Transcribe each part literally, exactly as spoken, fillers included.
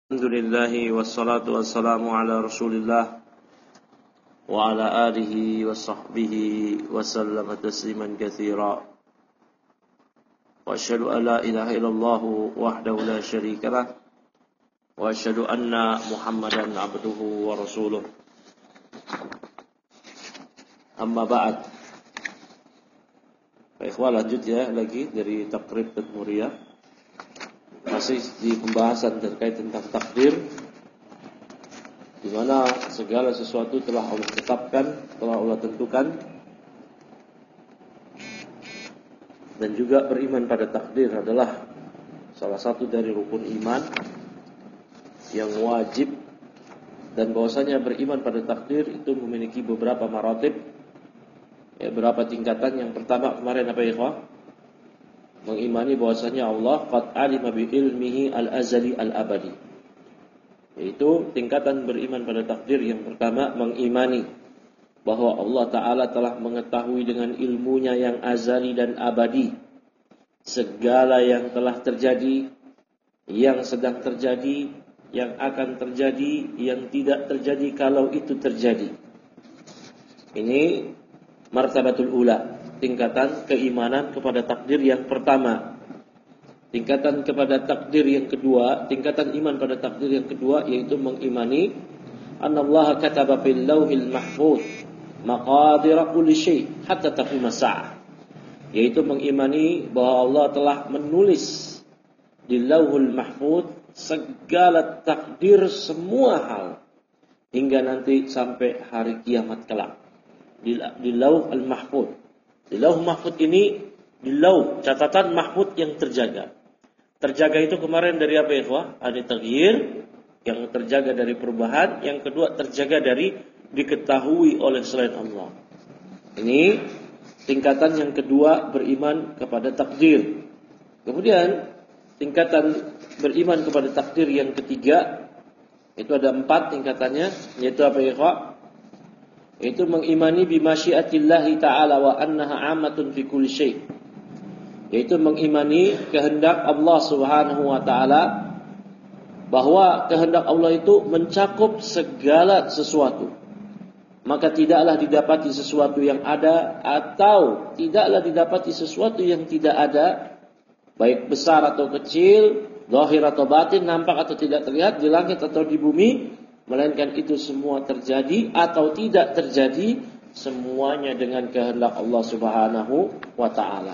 Alhamdulillah wassalatu wassalamu ala Rasulillah wa ala alihi wa sahbihi wa sallama tasliman katsira. Wa asyhadu an la ilaha illallah wahdahu la syarika lah wa asyhadu anna Muhammadan abduhu wa rasuluh. Amma ba'd. Baik, lanjut ya lagi dari Taqrib Tadmuriyah. Masih di pembahasan terkait tentang takdir, di mana segala sesuatu telah Allah tetapkan, telah Allah tentukan, dan juga beriman pada takdir adalah salah satu dari rukun iman yang wajib. Dan bahwasanya beriman pada takdir itu memiliki beberapa maratib, ya, beberapa tingkatan. Yang pertama kemarin apa ya, ikhwah? Mengimani bahwasanya Allah qad alima bi ilmihi al-azali al-abadi. Yaitu tingkatan beriman pada takdir yang pertama, mengimani bahwa Allah Ta'ala telah mengetahui dengan ilmunya yang azali dan abadi segala yang telah terjadi, yang sedang terjadi, yang akan terjadi, yang tidak terjadi kalau itu terjadi. Ini martabatul ula, tingkatan keimanan kepada takdir yang pertama. Tingkatan kepada takdir yang kedua, tingkatan iman pada takdir yang kedua, yaitu mengimani annallaha kataba fil lauhil mahfuz maqadir kulli syai' hatta taqum as-sa'ah. Yaitu mengimani bahwa Allah telah menulis di lauhul mahfuz segala takdir semua hal hingga nanti sampai hari kiamat kelak. Di, di lauh al-mahfuz. Di lauh mahfud ini, di lauh catatan mahfud yang terjaga. Terjaga itu kemarin dari apa ya, ikhwah? Ada taghyir, yang terjaga dari perubahan. Yang kedua terjaga dari diketahui oleh selain Allah. Ini tingkatan yang kedua, beriman kepada takdir. Kemudian tingkatan beriman kepada takdir yang ketiga, itu ada empat tingkatannya, yaitu apa ya, ikhwah? Itu mengimani bimasyiatillahi ta'ala wa annaha amatun fi kulli syai'. Yaitu mengimani kehendak Allah Subhanahu wa taala, bahwa kehendak Allah itu mencakup segala sesuatu. Maka tidaklah didapati sesuatu yang ada atau tidaklah didapati sesuatu yang tidak ada, baik besar atau kecil, zahir atau batin, nampak atau tidak terlihat, di langit atau di bumi, melainkan itu semua terjadi atau tidak terjadi, semuanya dengan kehendak Allah Subhanahu wa taala.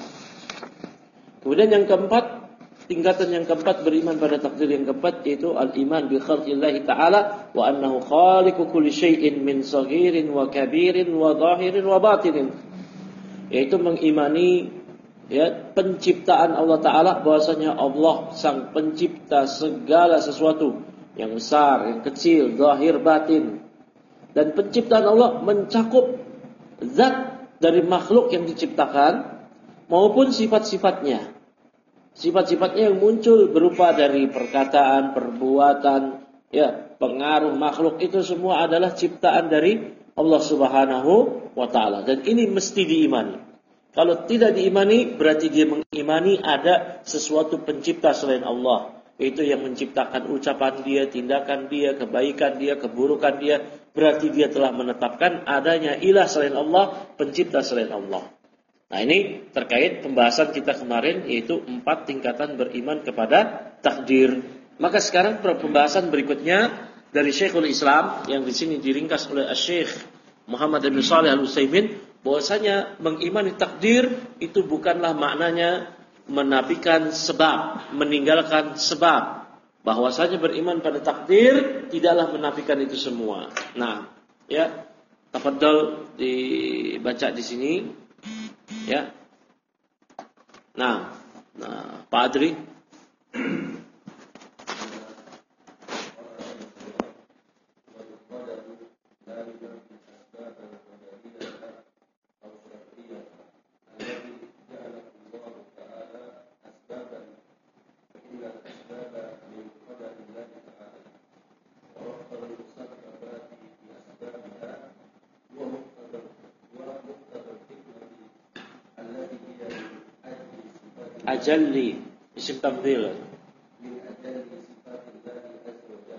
Kemudian yang keempat, tingkatan yang keempat beriman pada takdir yang keempat, yaitu al-iman bi khalqillahi ta'ala wa annahu khaliqu kulli syai'in min saghirin wa kabirin wa zahirin wa batinin. Yaitu mengimani, ya, penciptaan Allah Ta'ala, bahwasanya Allah sang pencipta segala sesuatu, yang besar, yang kecil, zahir, batin. Dan penciptaan Allah mencakup zat dari makhluk yang diciptakan maupun sifat-sifatnya. Sifat-sifatnya yang muncul berupa dari perkataan, perbuatan, ya, pengaruh makhluk, itu semua adalah ciptaan dari Allah Subhanahu wa taala. Dan ini mesti diimani. Kalau tidak diimani, berarti dia mengimani ada sesuatu pencipta selain Allah. Itu yang menciptakan ucapan dia, tindakan dia, kebaikan dia, keburukan dia. Berarti dia telah menetapkan adanya ilah selain Allah, pencipta selain Allah. Nah, ini terkait pembahasan kita kemarin, yaitu empat tingkatan beriman kepada takdir. Maka sekarang pembahasan berikutnya dari Syekhul Islam, yang di sini diringkas oleh Syekh Muhammad bin Shalih Al-Utsaimin, bahwasanya mengimani takdir itu bukanlah maknanya menafikan sebab, meninggalkan sebab. Bahwasanya beriman pada takdir tidaklah menafikan itu semua. Nah, ya, tafadhol dibaca di sini, ya. Nah, nah, Pak Adri. Ajalli isim tafdhil.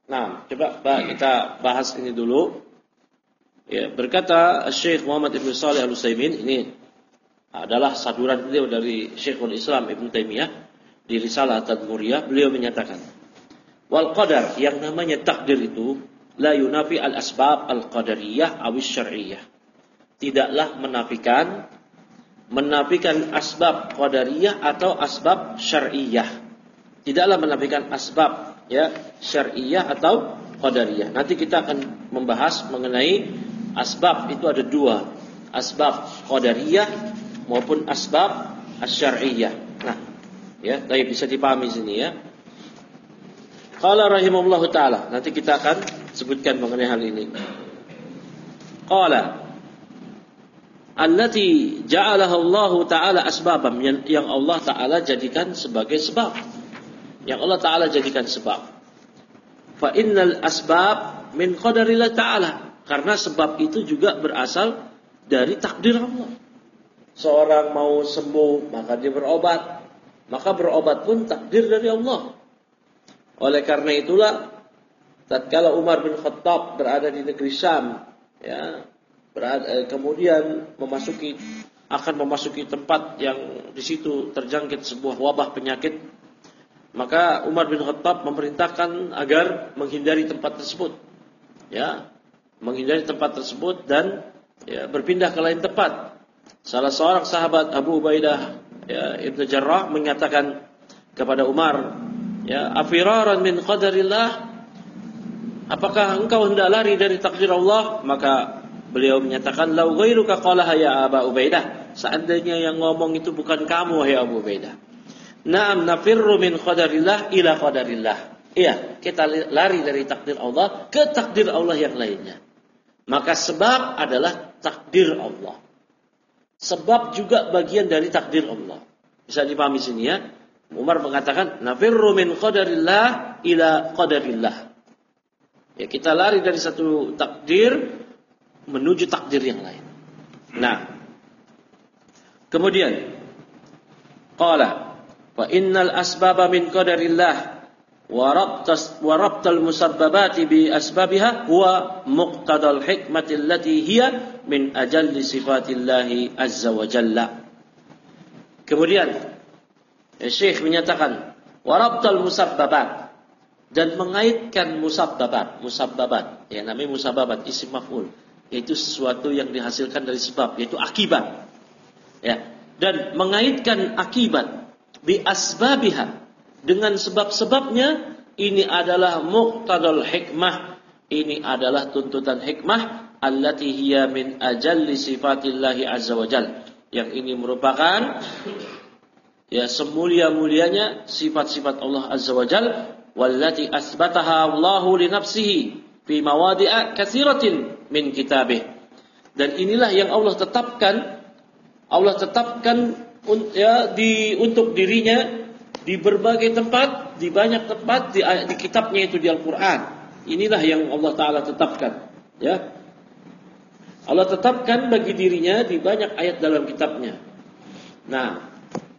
Nah, coba kita bahas ini dulu. Ya, berkata Syekh Muhammad Ibn Shalih Al-Utsaimin, ini adalah saduran beliau dari Syekhul Islam Ibn Taimiyah di Risalah Tadmuriyah. Beliau menyatakan, wal qadar, yang namanya takdir itu la yunafi al-asbab al-qadariyah awis syar'iyyah. Tidaklah menafikan menafikan asbab qadariyah atau asbab syar'iyyah. Tidaklah menafikan asbab ya syar'iyyah atau qadariyah. Nanti kita akan membahas mengenai asbab itu ada dua, asbab qadariyah maupun asbab asy-syar'iyyah. Nah, ya, baik, bisa dipahami sini ya. Qala rahimahullahu taala, nanti kita akan sebutkan mengenai hal ini. Qala allati ja'alaha Allah taala asbabam, yang Allah taala jadikan sebagai sebab. Yang Allah taala jadikan sebab. Fa innal asbab min qadarillah taala, karena sebab itu juga berasal dari takdir Allah. Seorang mau sembuh, maka dia berobat. Maka berobat pun takdir dari Allah. Oleh karena itulah, tatkala Umar bin Khattab berada di negeri Syam, ya, berada, kemudian memasuki akan memasuki tempat yang di situ terjangkit sebuah wabah penyakit, maka Umar bin Khattab memerintahkan agar menghindari tempat tersebut. Ya, menghindari tempat tersebut dan ya, berpindah ke lain tempat. Salah seorang sahabat Abu Ubaidah ya, Ibnu Jarrah menyatakan kepada Umar, ya, afiraran min qadarillah, apakah engkau hendak lari dari takdir Allah? Maka beliau menyatakan, lau ghairuka qalaha ya Abu Ubaidah, seandainya yang ngomong itu bukan kamu wahai Abu Ubaidah. Na'am nafirru min qadarillah ila qadarillah. Iya, kita lari dari takdir Allah ke takdir Allah yang lainnya. Maka sebab adalah takdir Allah. Sebab juga bagian dari takdir Allah. Bisa dipahami sini ya. Umar mengatakan, nafirru min qadarillah ila qadarillah. Ya, kita lari dari satu takdir menuju takdir yang lain. Nah, kemudian qala wa innal asbaba min qadarillah wa rabtas wa rabtal musabbabati bi asbabiha huwa muqtadal hikmati allati hiya min ajalli sifatillahi azza wa jalla. Kemudian ya, Syekh menyatakan wa rabtal musabbabat, dan mengaitkan musabbabat, musabbabat ya, namanya musabbabat isim maf'ul, yaitu sesuatu yang dihasilkan dari sebab, yaitu akibat. Ya, dan mengaitkan akibat bi asbabiha, dengan sebab-sebabnya, ini adalah muqtadal hikmah, ini adalah tuntutan hikmah, allati hiya min ajalli sifatillahi azza wa jalla, yang ini merupakan ya semulia-mulianya sifat-sifat Allah azza wa jalla, wallati asbataha Allahu li nafsihi fi mawadi'a katsiratin min kitabih, dan inilah yang Allah tetapkan, Allah tetapkan ya di untuk dirinya di berbagai tempat, di banyak tempat di, di kitabnya itu di Al-Qur'an. Inilah yang Allah taala tetapkan, ya. Allah tetapkan bagi dirinya di banyak ayat dalam kitabnya. Nah,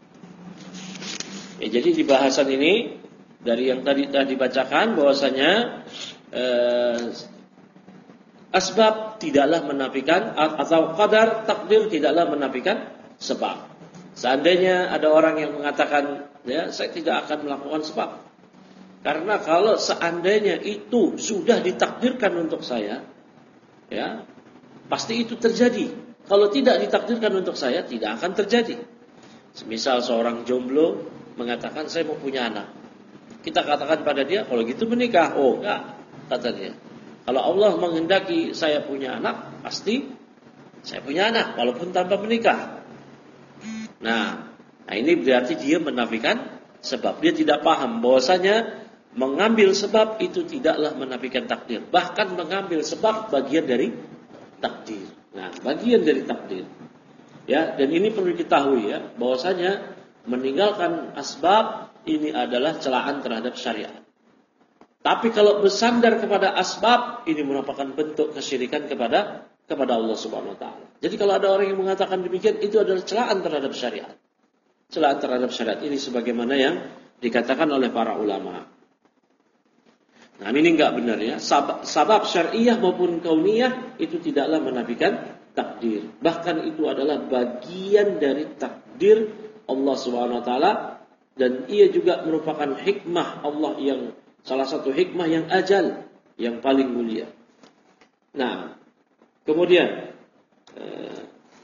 ya, jadi di bahasan ini dari yang tadi telah dibacakan bahwasanya eh, asbab tidaklah menafikan, atau qadar takdir tidaklah menafikan sebab. Seandainya ada orang yang mengatakan, ya, saya tidak akan melakukan sebab, karena kalau seandainya itu sudah ditakdirkan untuk saya, ya, pasti itu terjadi. Kalau tidak ditakdirkan untuk saya, tidak akan terjadi. Semisal seorang jomblo mengatakan saya mau punya anak, kita katakan pada dia, kalau gitu menikah. Oh enggak, kata dia. Kalau Allah menghendaki saya punya anak, pasti saya punya anak, walaupun tanpa menikah. Nah, nah ini berarti dia menafikan sebab. Dia tidak paham bahwasanya mengambil sebab itu tidaklah menafikan takdir. Bahkan mengambil sebab bagian dari takdir. Nah, bagian dari takdir. Ya, dan ini perlu diketahui ya, bahwasanya meninggalkan asbab ini adalah celaan terhadap syariat. Tapi kalau bersandar kepada asbab, ini merupakan bentuk kesyirikan kepada kepada Allah Subhanahu wa taala. Jadi kalau ada orang yang mengatakan demikian, itu adalah celaan terhadap syariat. Celaan terhadap syariat ini sebagaimana yang dikatakan oleh para ulama. Nah, ini enggak benar ya. Sabab, sabab syariah maupun kauniyah itu tidaklah menafikan takdir. Bahkan itu adalah bagian dari takdir Allah Subhanahu wa taala, dan ia juga merupakan hikmah Allah, yang salah satu hikmah yang ajal, yang paling mulia. Nah, kemudian eh,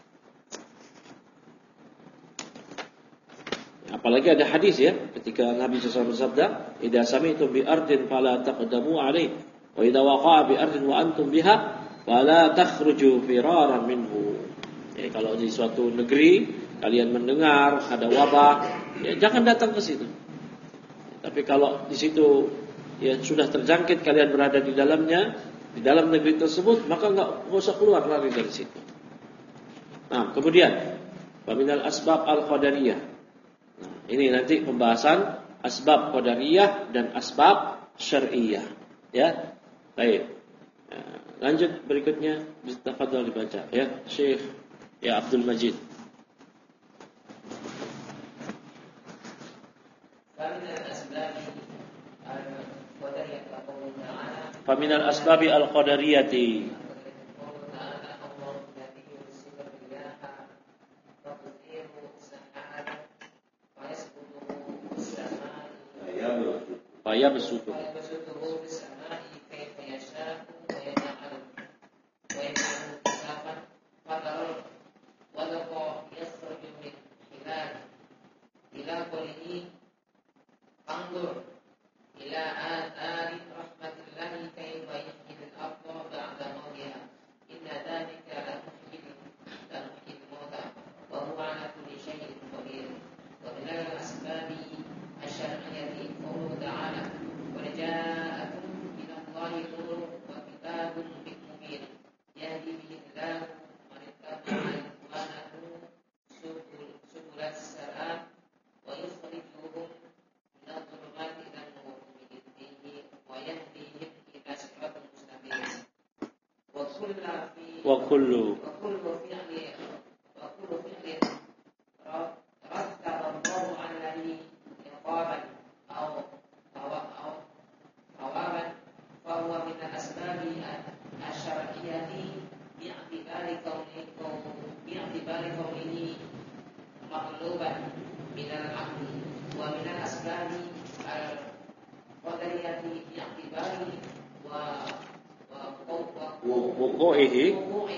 apalagi ada hadis ya, ketika Nabi shallallahu alaihi wasallam bersabda, "Idza sami'tum bi ardin fala taqdamu 'alaihi, wa idza waqa'a bi ardin wa antum biha fala takhruju firaran minhu." Ya, kalau di suatu negeri kalian mendengar ada wabah, ya jangan datang ke situ. Tapi kalau di situ ya sudah terjangkit, kalian berada di dalamnya, di dalam negeri tersebut, maka enggak usah keluar, lari dari situ. Nah, kemudian waminal asbab al-qadariyah. Nah, ini nanti pembahasan asbab qadariyah dan asbab syar'iyah. Ya. Baik. Nah, lanjut berikutnya, tafadhol dibaca ya, Syekh ya Abdul Majid. Faminal asbabi al-qadariyati. Faya besutu. Wa kullu wuqu'ihi.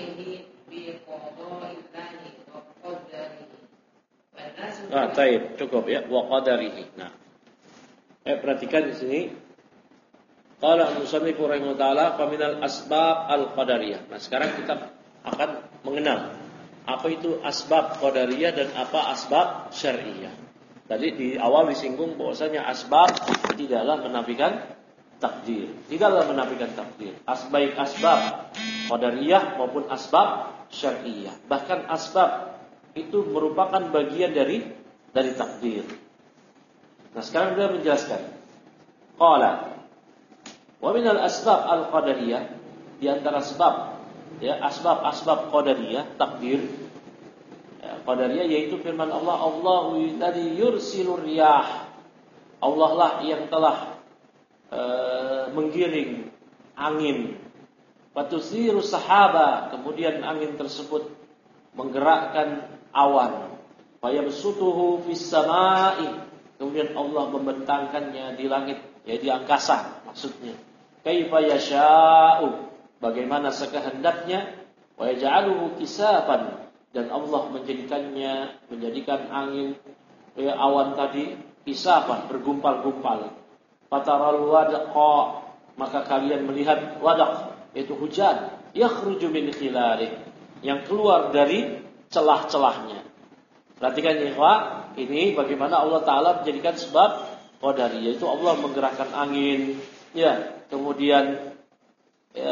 Ah, taib, cukup ya, wa qadarihi. Nah, eh perhatikan di sini. Qala al-musannif rahimahullah taala, fa minal asbab al-qadariyah. Nah, sekarang kita akan mengenal apa itu asbab qadariyah dan apa asbab syar'iyah. Tadi di awal disinggung bahwasanya asbab tidaklah menafikan takdir, tidaklah menafikan takdir. Asbaik asbab qadariyah maupun asbab syar'iyah. Bahkan asbab itu merupakan bagian dari dari takdir. Nah, sekarang beliau menjelaskan. Qala wa minal asbab al-qadariyah, di antara sebab ya asbab-asbab qadariyah, takdir. Ya, qadariyah yaitu firman Allah, Allahu alladzi yursilur riyah. Allah lah yang telah uh, menggiring angin. Fatusiru sahaba, kemudian angin tersebut menggerakkan awan. Fayabsutuhu fis samai, kemudian Allah membentangkannya di langit, ya di angkasa maksudnya. Kaifa yasha'u, bagaimana sekehendaknya. Wa yaj'aluhu kisafan, dan Allah menjadikannya, menjadikan angin ya, awan tadi kisafan, bergumpal-gumpal. Fataral wadqa, maka kalian melihat wadaq, yaitu hujan, yakhruju min khilalih, yang keluar dari celah-celahnya. Perhatikan ya, Pak, ini bagaimana Allah Ta'ala menjadikan sebab qadariyah, yaitu Allah menggerakkan angin, ya, kemudian ya,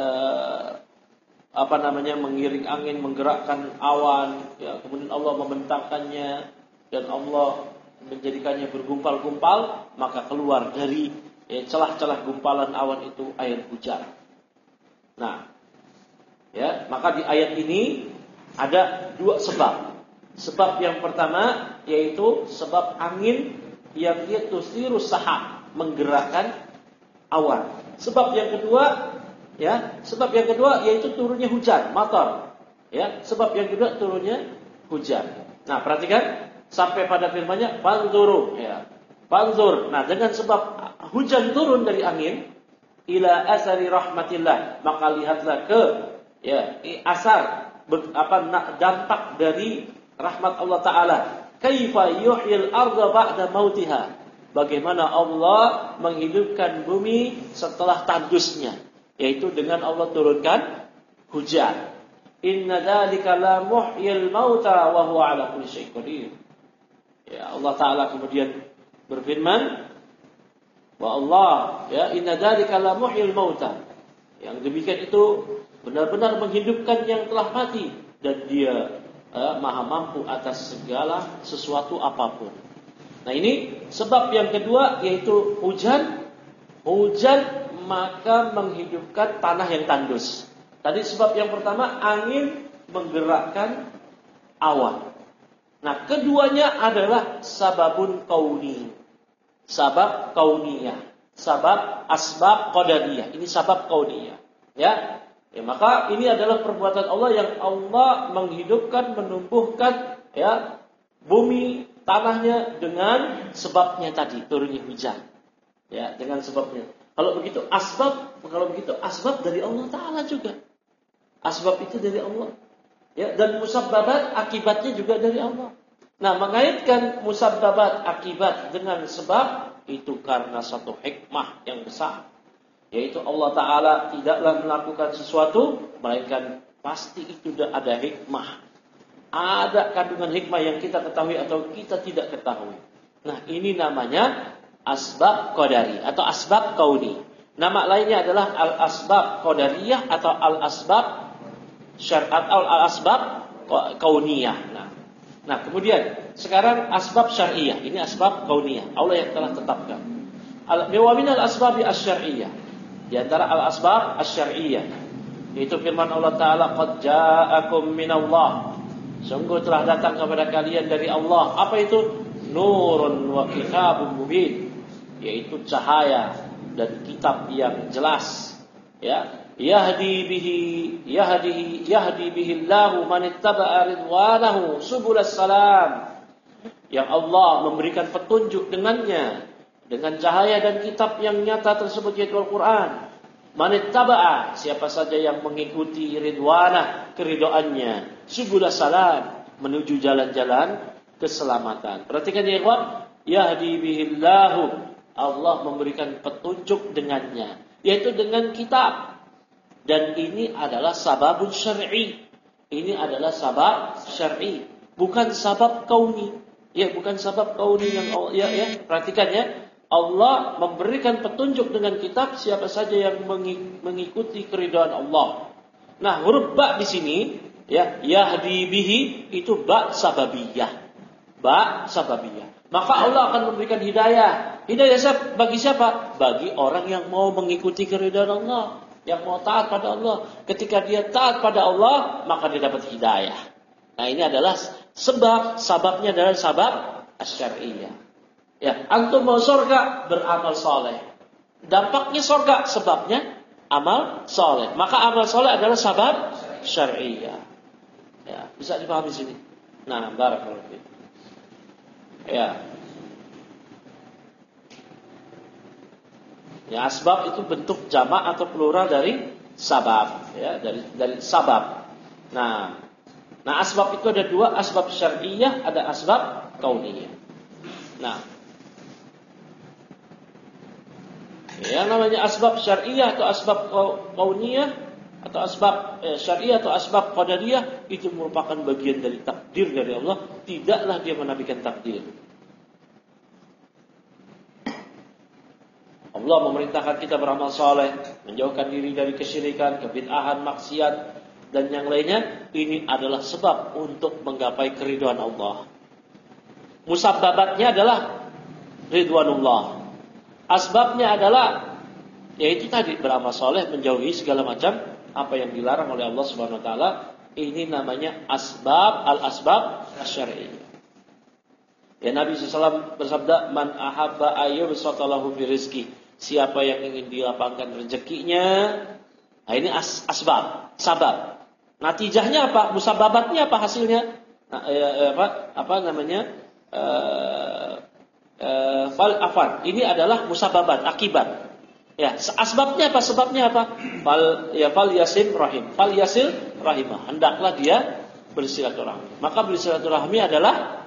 apa namanya, mengiring angin, menggerakkan awan, ya, kemudian Allah membentangkannya dan Allah menjadikannya bergumpal-gumpal, maka keluar dari ya, celah-celah gumpalan awan itu air hujan. Nah, ya, maka di ayat ini ada dua sebab. Sebab yang pertama yaitu sebab angin yang dia tusiru sahab, menggerakkan awan. Sebab yang kedua, ya, sebab yang kedua yaitu turunnya hujan, matar. Ya, sebab yang kedua turunnya hujan. Nah, perhatikan sampai pada firman-Nya fanzuru, ya. Fanzur. Nah, dengan sebab hujan turun dari angin ila asari rahmatillah, maka lihatlah ke ya, asar apa dampak dari rahmat Allah taala. Kaifa yuhyil arda ba'da mautiha. Bagaimana Allah menghidupkan bumi setelah tandusnya, yaitu dengan Allah turunkan hujan. Inna dzalika la muhyil mauta wa huwa ala kulli syai'in qadir. Ya, Allah taala kemudian berfirman, wa Allah, ya, inna dzalika la muhyil mauta. Yang demikian itu benar-benar menghidupkan yang telah mati, dan Dia eh, Maha mampu atas segala sesuatu apapun. Nah, ini sebab yang kedua yaitu hujan. Hujan maka menghidupkan tanah yang tandus. Tadi sebab yang pertama angin menggerakkan awan. Nah, keduanya adalah sababun kauni. Sabab kauniyah, sabab asbab qadariyah. Ini sabab kauniyah, ya. Ya, maka ini adalah perbuatan Allah yang Allah menghidupkan, menumbuhkan ya bumi, tanahnya dengan sebabnya tadi turunnya hujan. Ya, dengan sebabnya. Kalau begitu asbab, kalau begitu asbab dari Allah taala juga. Asbab itu dari Allah. Ya, dan musabbabat akibatnya juga dari Allah. Nah, mengaitkan musabbabat akibat dengan sebab itu karena satu hikmah yang besar, yaitu Allah taala tidaklah melakukan sesuatu melainkan pasti itu ada hikmah. Ada kandungan hikmah yang kita ketahui atau kita tidak ketahui. Nah, ini namanya asbab qadari atau asbab kauni. Nama lainnya adalah al-asbab qadariyah atau al-asbab syar'at atau al-asbab kauniyah. Nah, nah, kemudian sekarang asbab syar'iyah. Ini asbab kauniyah. Allah yang telah tetapkan. Wa minal asbabi asy-syar'iyyah. Di antara al-asbab asy-syar'iyyah yaitu firman Allah taala qad ja'akum minallah. Sungguh telah datang kepada kalian dari Allah. Apa itu? Nurun wa kitabun mubin. Yaitu cahaya dan kitab yang jelas. Ya, yahdi bihi yahdi yahdi bihi Allahu man ittaba'a ridwanahu subulas salam. Yang Allah memberikan petunjuk dengannya, dengan cahaya dan kitab yang nyata tersebut yaitu Al-Quran. Man ittaba'a, siapa saja yang mengikuti ridwanah, keridoannya, subulas salam, menuju jalan-jalan keselamatan. Perhatikan ya ikhwan, yahdi bihi Allahu, Allah memberikan petunjuk dengannya, yaitu dengan kitab. Dan ini adalah sababun syar'i. Ini adalah sabab syar'i, bukan sabab kauni. Ya, bukan sabab kauni yang ya ya, perhatikan ya. Allah memberikan petunjuk dengan kitab siapa saja yang mengikuti keridhaan Allah. Nah, huruf ba di sini ya, yahdi bihi itu ba sababiyah. Ba sababiyah. Maka Allah akan memberikan hidayah. Hidayah siapa? Bagi siapa? Bagi orang yang mau mengikuti keridhaan Allah, yang mau taat pada Allah. Ketika dia taat pada Allah, maka dia dapat hidayah. Nah, ini adalah sebab, sababnya adalah sabab asy-syar'iyyah. Ya, antum mau surga, beramal soleh. Dampaknya surga, sebabnya amal soleh. Maka amal soleh adalah sabab syar'iyyah. Ya, bisa dipahami sini. Nah, barakallahu fiik. Ya. Ya, asbab itu bentuk jamak atau plural dari sabab, ya, dari dari sabab. Nah, nah asbab itu ada dua, asbab syar'iyyah, ada asbab kauniyah. Nah, yang namanya asbab syar'iyyah atau asbab kauniyah atau asbab eh, syar'iyyah atau asbab qadariyah itu merupakan bagian dari takdir dari Allah, tidaklah dia menafikan takdir. Allah memerintahkan kita beramal saleh, menjauhkan diri dari kesyirikan, kebid'ahan, maksiat dan yang lainnya. Ini adalah sebab untuk menggapai keridhaan Allah. Musabbabatnya adalah ridwanullah. Asbabnya adalah yaitu tadi beramal saleh, menjauhi segala macam apa yang dilarang oleh Allah Subhanahu wa taala. Ini namanya asbab al-asbab asy-syar'iyyah. Ya, Nabi sallallahu alaihi wasallam bersabda, "Man ahabba ayyubsata lahu fi rizqi." siapa yang ingin dilapangkan rezekinya. Nah, ini as, asbab, sabab. Natijahnya apa? Musababatnya apa hasilnya? Nah, eh, apa apa namanya? Eh, eh, fal afan. Ini adalah musababat, akibat. Ya, asbabnya apa? Sebabnya apa? Fal ya fal yasil rahim. Fal yasil rahimah. Hendaklah dia bersilaturahmi. Maka bersilaturahmi adalah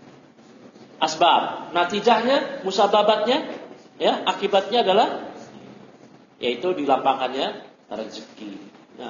asbab. Natijahnya, musababatnya, ya, akibatnya adalah yaitu dilapangkannya rezeki. Nah,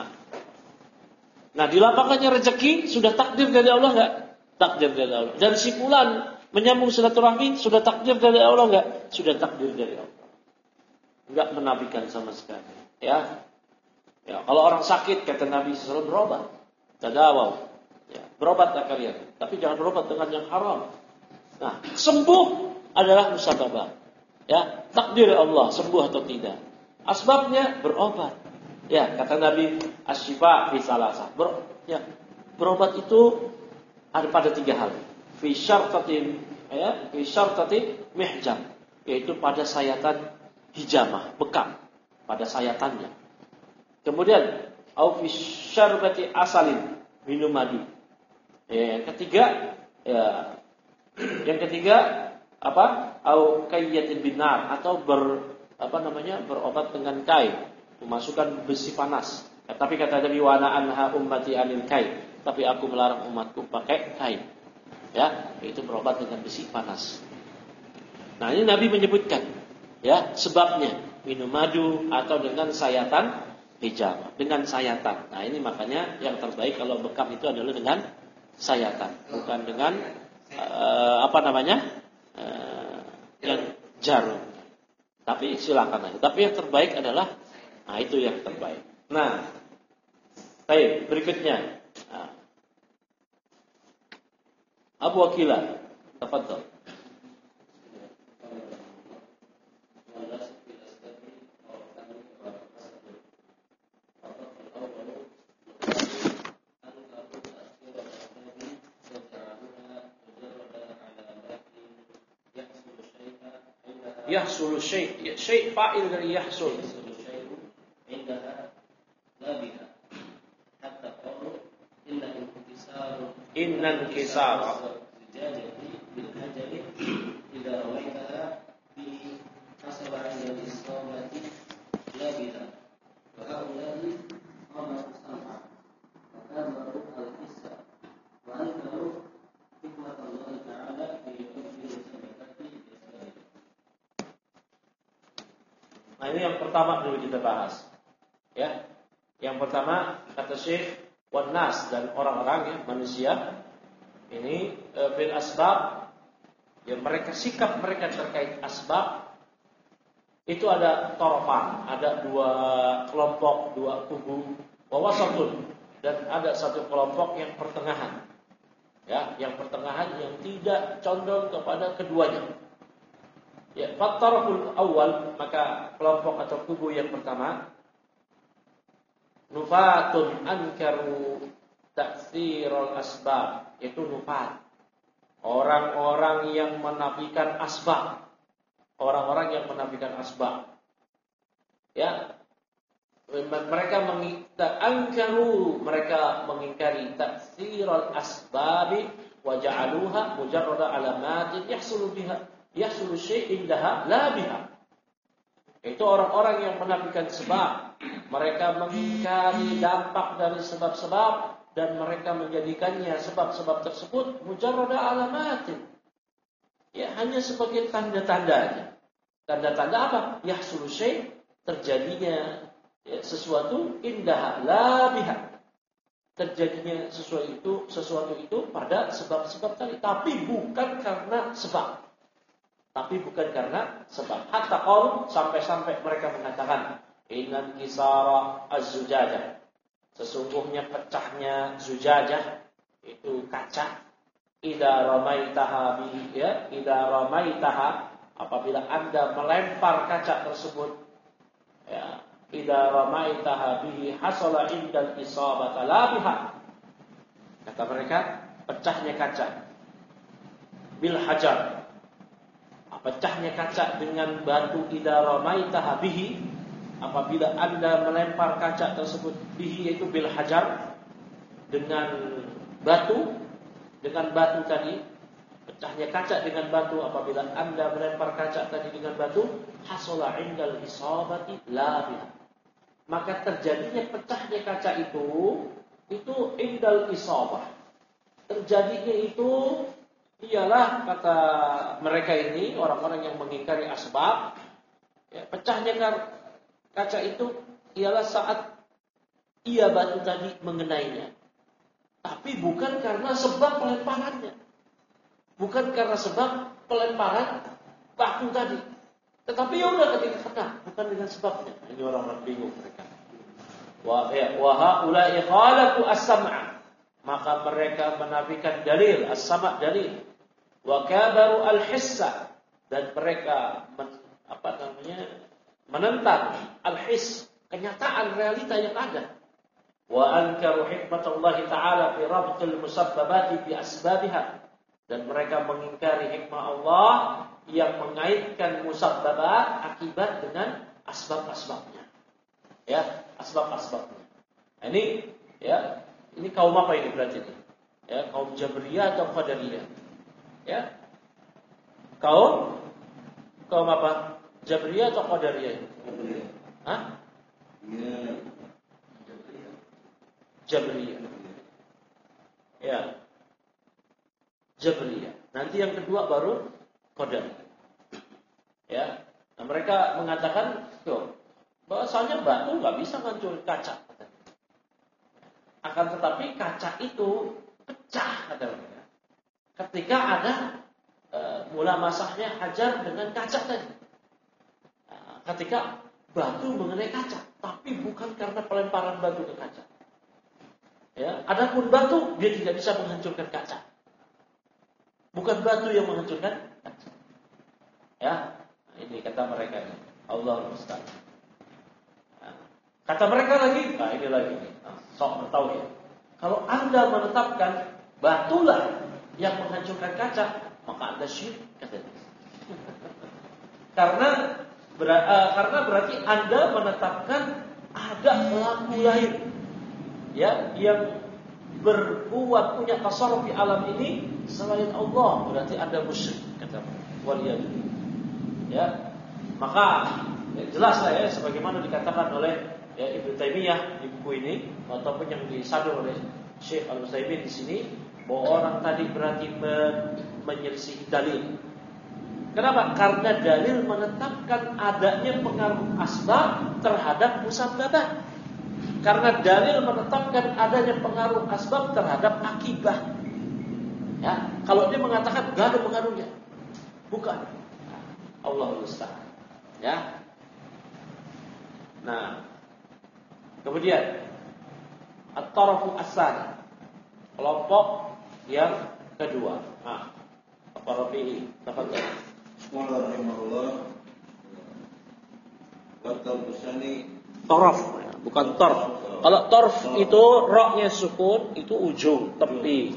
nah dilapangkannya rezeki sudah takdir dari Allah enggak? Takdir dari Allah. Dan si fulan menyambung silaturahmi sudah takdir dari Allah enggak? Sudah takdir dari Allah. Enggak menafikan sama sekali. Ya, ya kalau orang sakit kata Nabi shallallahu alaihi wasallam berobat, tadawau. Ya, berobatlah kalian, tapi jangan berobat dengan yang haram. Nah, sembuh adalah musababah. Ya, takdir Allah sembuh atau tidak. Asbabnya berobat. Ya, kata Nabi asy-syifa fi salasah. Ber, ya, berobat itu ada pada tiga hal. Fi syartatin, ya, fi syartatin mihjam, yaitu pada sayatan hijamah, bekam pada sayatannya. Kemudian au fi syarbati asalin, minum madu. Ya, yang ketiga, ya, yang ketiga apa? Au kayyatin binar, atau ber apa namanya? berobat dengan kain, memasukkan besi panas. Ya, tapi kata Nabi wa ana anha ummati anil kain, tapi aku melarang umatku pakai kain. Ya, itu berobat dengan besi panas. Nah, ini Nabi menyebutkan ya sebabnya minum madu atau dengan sayatan hijamah, dengan sayatan. Nah, ini makanya yang terbaik kalau bekam itu adalah dengan sayatan, bukan dengan uh, apa namanya? Uh, yang jarum. Tapi silakan aja. Tapi yang terbaik adalah, nah itu yang terbaik. Nah, baik, berikutnya. Nah. Abu Wakilah, tafadhol. Yahsul syai', syai' fa'il dari yahsul. Inna inkisar bil ajali idza rawaitaha bi hasaba'i al-islamati la biha wa haula'i qama sam'a wa kamaru al-hissa wa ankaru hikmat Allah ta'ala fi yawmil sabati. Nah, ini yang pertama dulu kita bahas. Ya. Yang pertama kata Syekh wan nas, dan orang-orang ya, manusia ini e, bil asbab, ya mereka sikap mereka terkait asbab itu ada torofan, ada dua kelompok, dua kubu, wawasatun, dan ada satu kelompok yang pertengahan. Ya, yang pertengahan yang tidak condong kepada keduanya. Ya, fataraful awal, maka kelompok atau kubu yang pertama nufatun ankaru ta'thirul asbab, itu nufat, orang-orang yang menafikan asbab, orang-orang yang menafikan asbab. Ya, mereka mengingkari ankaru, mereka mengingkari ta'thirul asbabi wa ja'aluha mujarrada alamatin yahsulu biha yahsulu syai'in laha la biha. Itu orang-orang yang menafikan sebab. Mereka mengingkari dampak dari sebab-sebab dan mereka menjadikannya sebab-sebab tersebut mujarrada alamatin. Ya, hanya sebagai tanda-tandanya. Tanda-tanda apa? Yahsulu syai', terjadinya ya, sesuatu indah la biha. Terjadinya sesuatu itu, sesuatu itu pada sebab-sebab tadi, tapi bukan karena sebab. Tapi bukan karena sebab. Hatta qaul, sampai-sampai mereka mengatakan innan kisara az-zujajah, sesungguhnya pecahnya zujajah itu kaca, idza ramaitaha bi ya idza ramaitaha, apabila Anda melempar kaca tersebut, ya idza ramaitaha bihi hasala indal isabata la biha. Kata mereka, pecahnya kaca bil hajar, pecahnya kaca dengan batu idza ramaitaha bihi, apabila Anda melempar kaca tersebut bihi yaitu bil hajar, dengan batu, dengan batu tadi, pecahnya kaca dengan batu apabila Anda melempar kaca tadi dengan batu, hasala indal isabati la biha. Maka terjadinya pecahnya kaca itu itu indal isabah. Terjadinya itu ialah, kata mereka ini, orang-orang yang mengingkari asbab, ya, pecahnya kaca itu ialah saat ia batu tadi mengenainya. Tapi bukan karena sebab pelemparannya. Bukan karena sebab pelemparan batu tadi. Tetapi ya udah ketika kena, bukan dengan sebabnya. Ini orang-orang bingung mereka. Wa ya wa haula'i khalaqu as-sam'a. Maka mereka menafikan dalil, as-sama' dalil. Wa kabaru al-hissa, dan mereka men, apa namanya? menentang al-hiss, kenyataan realita yang ada. Wa ankaru hikmatallahi ta'ala fi rabtil musabbabati bi asbabiha, dan mereka mengingkari hikmah Allah yang mengaitkan musabbabat, akibat, dengan asbab-asbabnya. Ya, asbab-asbabnya. Nah, ini ya, ini kaum apa ini berarti ini? Ya, kaum Jabriyah atau Qadariyah? Ya. Kaum kaum apa? Jabriyah atau Qadariyah? Jabriyah. Hah? Iya. Jabriyah. Ya. Jabriyah. Nanti yang kedua baru Qadariyah. Ya. Nah, mereka mengatakan, tuh, bahwasanya batu nggak bisa menghancurkan kaca. Akan tetapi kaca itu pecah, kata mereka, ketika ada e, mula masahnya hajar dengan kaca tadi. Nah, ketika batu mengenai kaca, tapi bukan karena pelemparan batu ke kaca. Ya, adapun batu dia tidak bisa menghancurkan kaca. Bukan batu yang menghancurkan kaca. Ya, nah, ini kata mereka ini. Allah musta'an. Nah, kata mereka lagi, nah ini lagi nih. Nah, sok bertauhid. Kalau Anda menetapkan batulah yang menghancurkan kaca, maka Anda syirik, katanya. karena ber, uh, karena berarti Anda menetapkan ada pelaku lain, ya, yang berbuat punya tasarruf di alam ini selain Allah, berarti Anda musyrik, kata waliyadillah. Ya, maka ya, jelas lah ya, sebagaimana dikatakan oleh ya, Ibnu Taimiyah di buku ini, ataupun yang disadur oleh Syekh Al-Utsaimin di sini, bahwa orang tadi berarti men- menyelisih dalil. Kenapa? Karena dalil menetapkan adanya pengaruh asbab terhadap musabbabat. Karena dalil menetapkan adanya pengaruh asbab terhadap akibat. Ya, kalau dia mengatakan gak ada pengaruhnya, bukan. Allah musta'an. Ya. Nah, kemudian at-tarafu as-sani, kelompok yang kedua. Nah, apa Rafi'i? Tafadhal. Bismillahirrahmanirrahim. rahimahullah. Wa tarfusani Taraf, bukan tarf. Kalau tarf itu ra-nya sukun, itu ujung, tepi.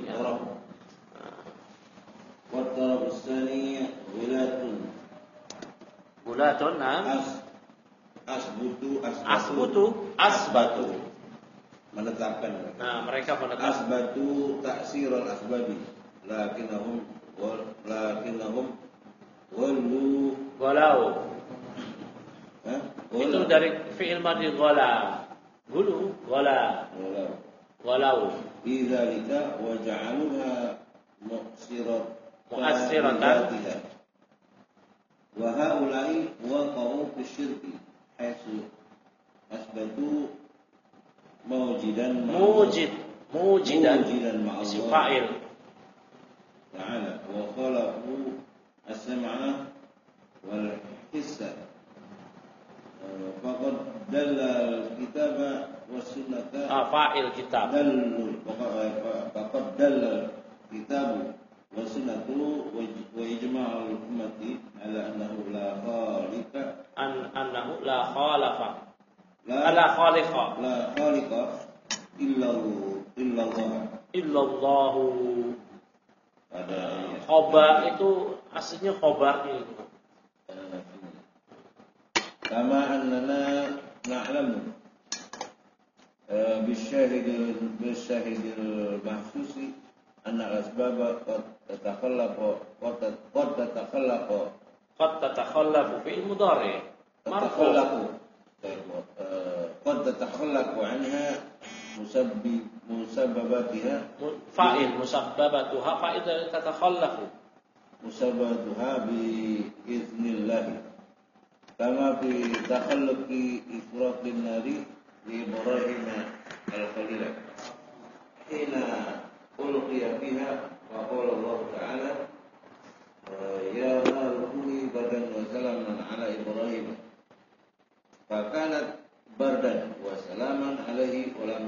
Wa tarfusani wilatun. Bulatun, nah. As asbutu asbatu. Asbutu, asbatu. Menetapkan. Nah, mereka menetapkan Asbatu taksir al-asbabi. Lakinnahum wal lakinnahum walu walau. Hah? Itu dari fi'il madhi ghala. Gulu, ghala. Walau. Walau. Bidzalika wa ja'aluha mu'sirat Mu'assiratan. Wa haula'i waqa'u fi syirki haitsu asbatu mawjidan Mujid, mujidan. mujidan Isim ma'allah fa'il. ta'ala wa khalaqu as-sam'a wal hissa faqad dalla al-kitaba was sunnata Ah, fa'il kitab. dallu faqad dalla al-kitabu was sunnatu wa ijma'ul ummati ala annahu la khaliqa An annahu la khalafa. la La khaliqa. la khaliqa illa illa Allah. Illallahu. Ada Khobar itu aslinya khobar itu. kama annana na'lamu بالشاهد بالشاهد المحسوس أن الأسباب قد تتخلف قد تتخلف قد تتخلف في المضارع تتخلف قد تتخلف عنها مسبب مسبباتها فاعل مسبباتها فإذا تتخلف مسبباتها بإذن الله كما في تخلق إفراط النار لإبراهيم الخليل حين ألقي فيها وقال الله تعالى يا نار كوني بردا وسلاما على إبراهيم فكانت بردا وسلاما عليه ولم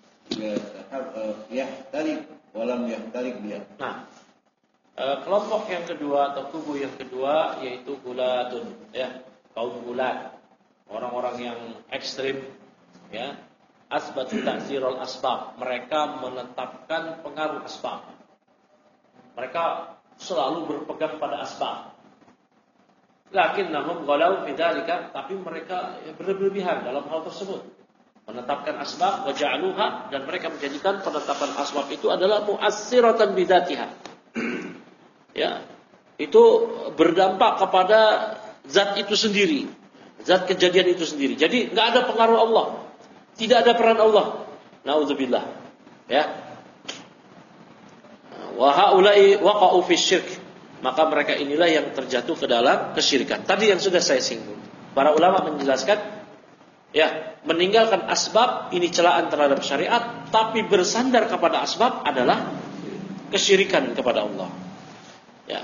يحترق ولم يحترق بها. Nah, kelompok yang kedua atau kubu yang kedua yaitu gulatun, ya, kaum gulat, orang-orang yang ekstrim, ya, asbatu ta'zirul asbab, mereka menetapkan pengaruh asbab. Mereka selalu berpegang pada asbab. Lakinnahum ghalau fi dzalika, tapi mereka berlebihan dalam hal tersebut. Menetapkan asbab wa ja'aluha, dan mereka menjadikan penetapan asbab itu adalah mu'assiratan bidzatiha. Ya, itu berdampak kepada zat itu sendiri, zat kejadian itu sendiri. Jadi enggak ada pengaruh Allah. Tidak ada peran Allah. Nauzubillah. Ya. Wa haula'i waqa'u fi syirk. Maka mereka inilah yang terjatuh ke dalam kesyirikan. Tadi yang sudah saya singgung. Para ulama menjelaskan, ya, meninggalkan asbab ini celaan terhadap syariat, tapi bersandar kepada asbab adalah kesyirikan kepada Allah. Ya.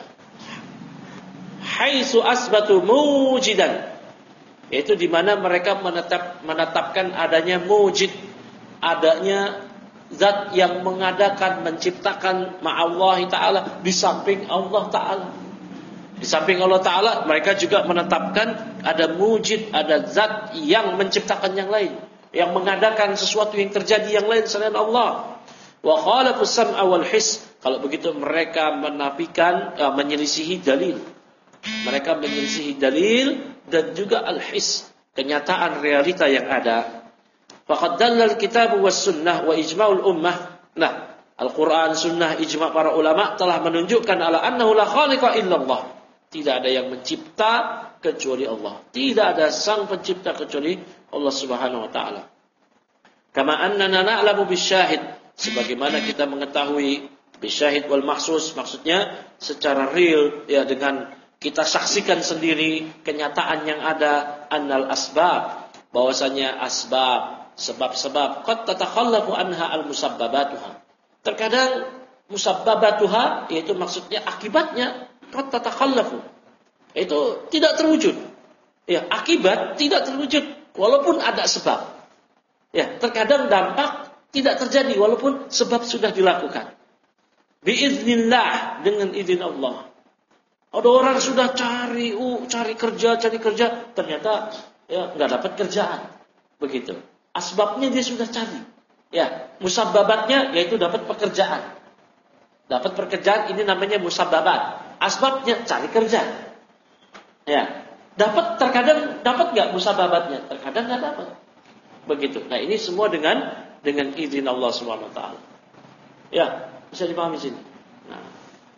Haitsu asbatu mujidan, yaitu di mana mereka menetap, menetapkan adanya mujid, adanya zat yang mengadakan, menciptakan ma'allahi ta'ala, di samping Allah ta'ala. Di samping Allah ta'ala, mereka juga menetapkan ada mujid, ada zat yang menciptakan yang lain, yang mengadakan sesuatu yang terjadi yang lain selain Allah. Wa khalafus sam'a wal his. Kalau begitu mereka menafikan, uh, menyelisihi dalil. Mereka menyelisihi dalil dan juga al-his, kenyataan realita yang ada. Faqad dallal kitab was sunnah wa ijma'ul ummah. Nah, Al-Qur'an, sunnah, ijma' para ulama telah menunjukkan ala annahu la khaliqa illallah. Tidak ada yang mencipta kecuali Allah. Tidak ada sang pencipta kecuali Allah Subhanahu wa taala. Kama annana na'lamu bisyahid, sebagaimana kita mengetahui bisyahid wal mahsus, maksudnya secara real, ya, dengan kita saksikan sendiri kenyataan yang ada, annal asbab, bahwasanya asbab, sebab-sebab, qad tatakhallafu anha al-musabbabatuha. Terkadang musabbabatuha, yaitu maksudnya akibatnya, qad tatakhallafu, itu tidak terwujud. Ya, akibat tidak terwujud walaupun ada sebab. Ya, terkadang dampak tidak terjadi walaupun sebab sudah dilakukan. Biiznillah, dengan izin Allah. Ada orang sudah cari, uh, cari kerja, cari kerja, ternyata ya nggak dapat kerjaan, begitu. Asbabnya dia sudah cari, ya, musabbabatnya yaitu dapat pekerjaan, dapat pekerjaan ini namanya musabbabat. Asbabnya cari kerja, ya, dapat, terkadang dapat nggak musabbabatnya, terkadang nggak dapat, begitu. Nah, ini semua dengan dengan izin Allah Subhanahu Wa Taala. Ya, bisa dipahami sini. Nah.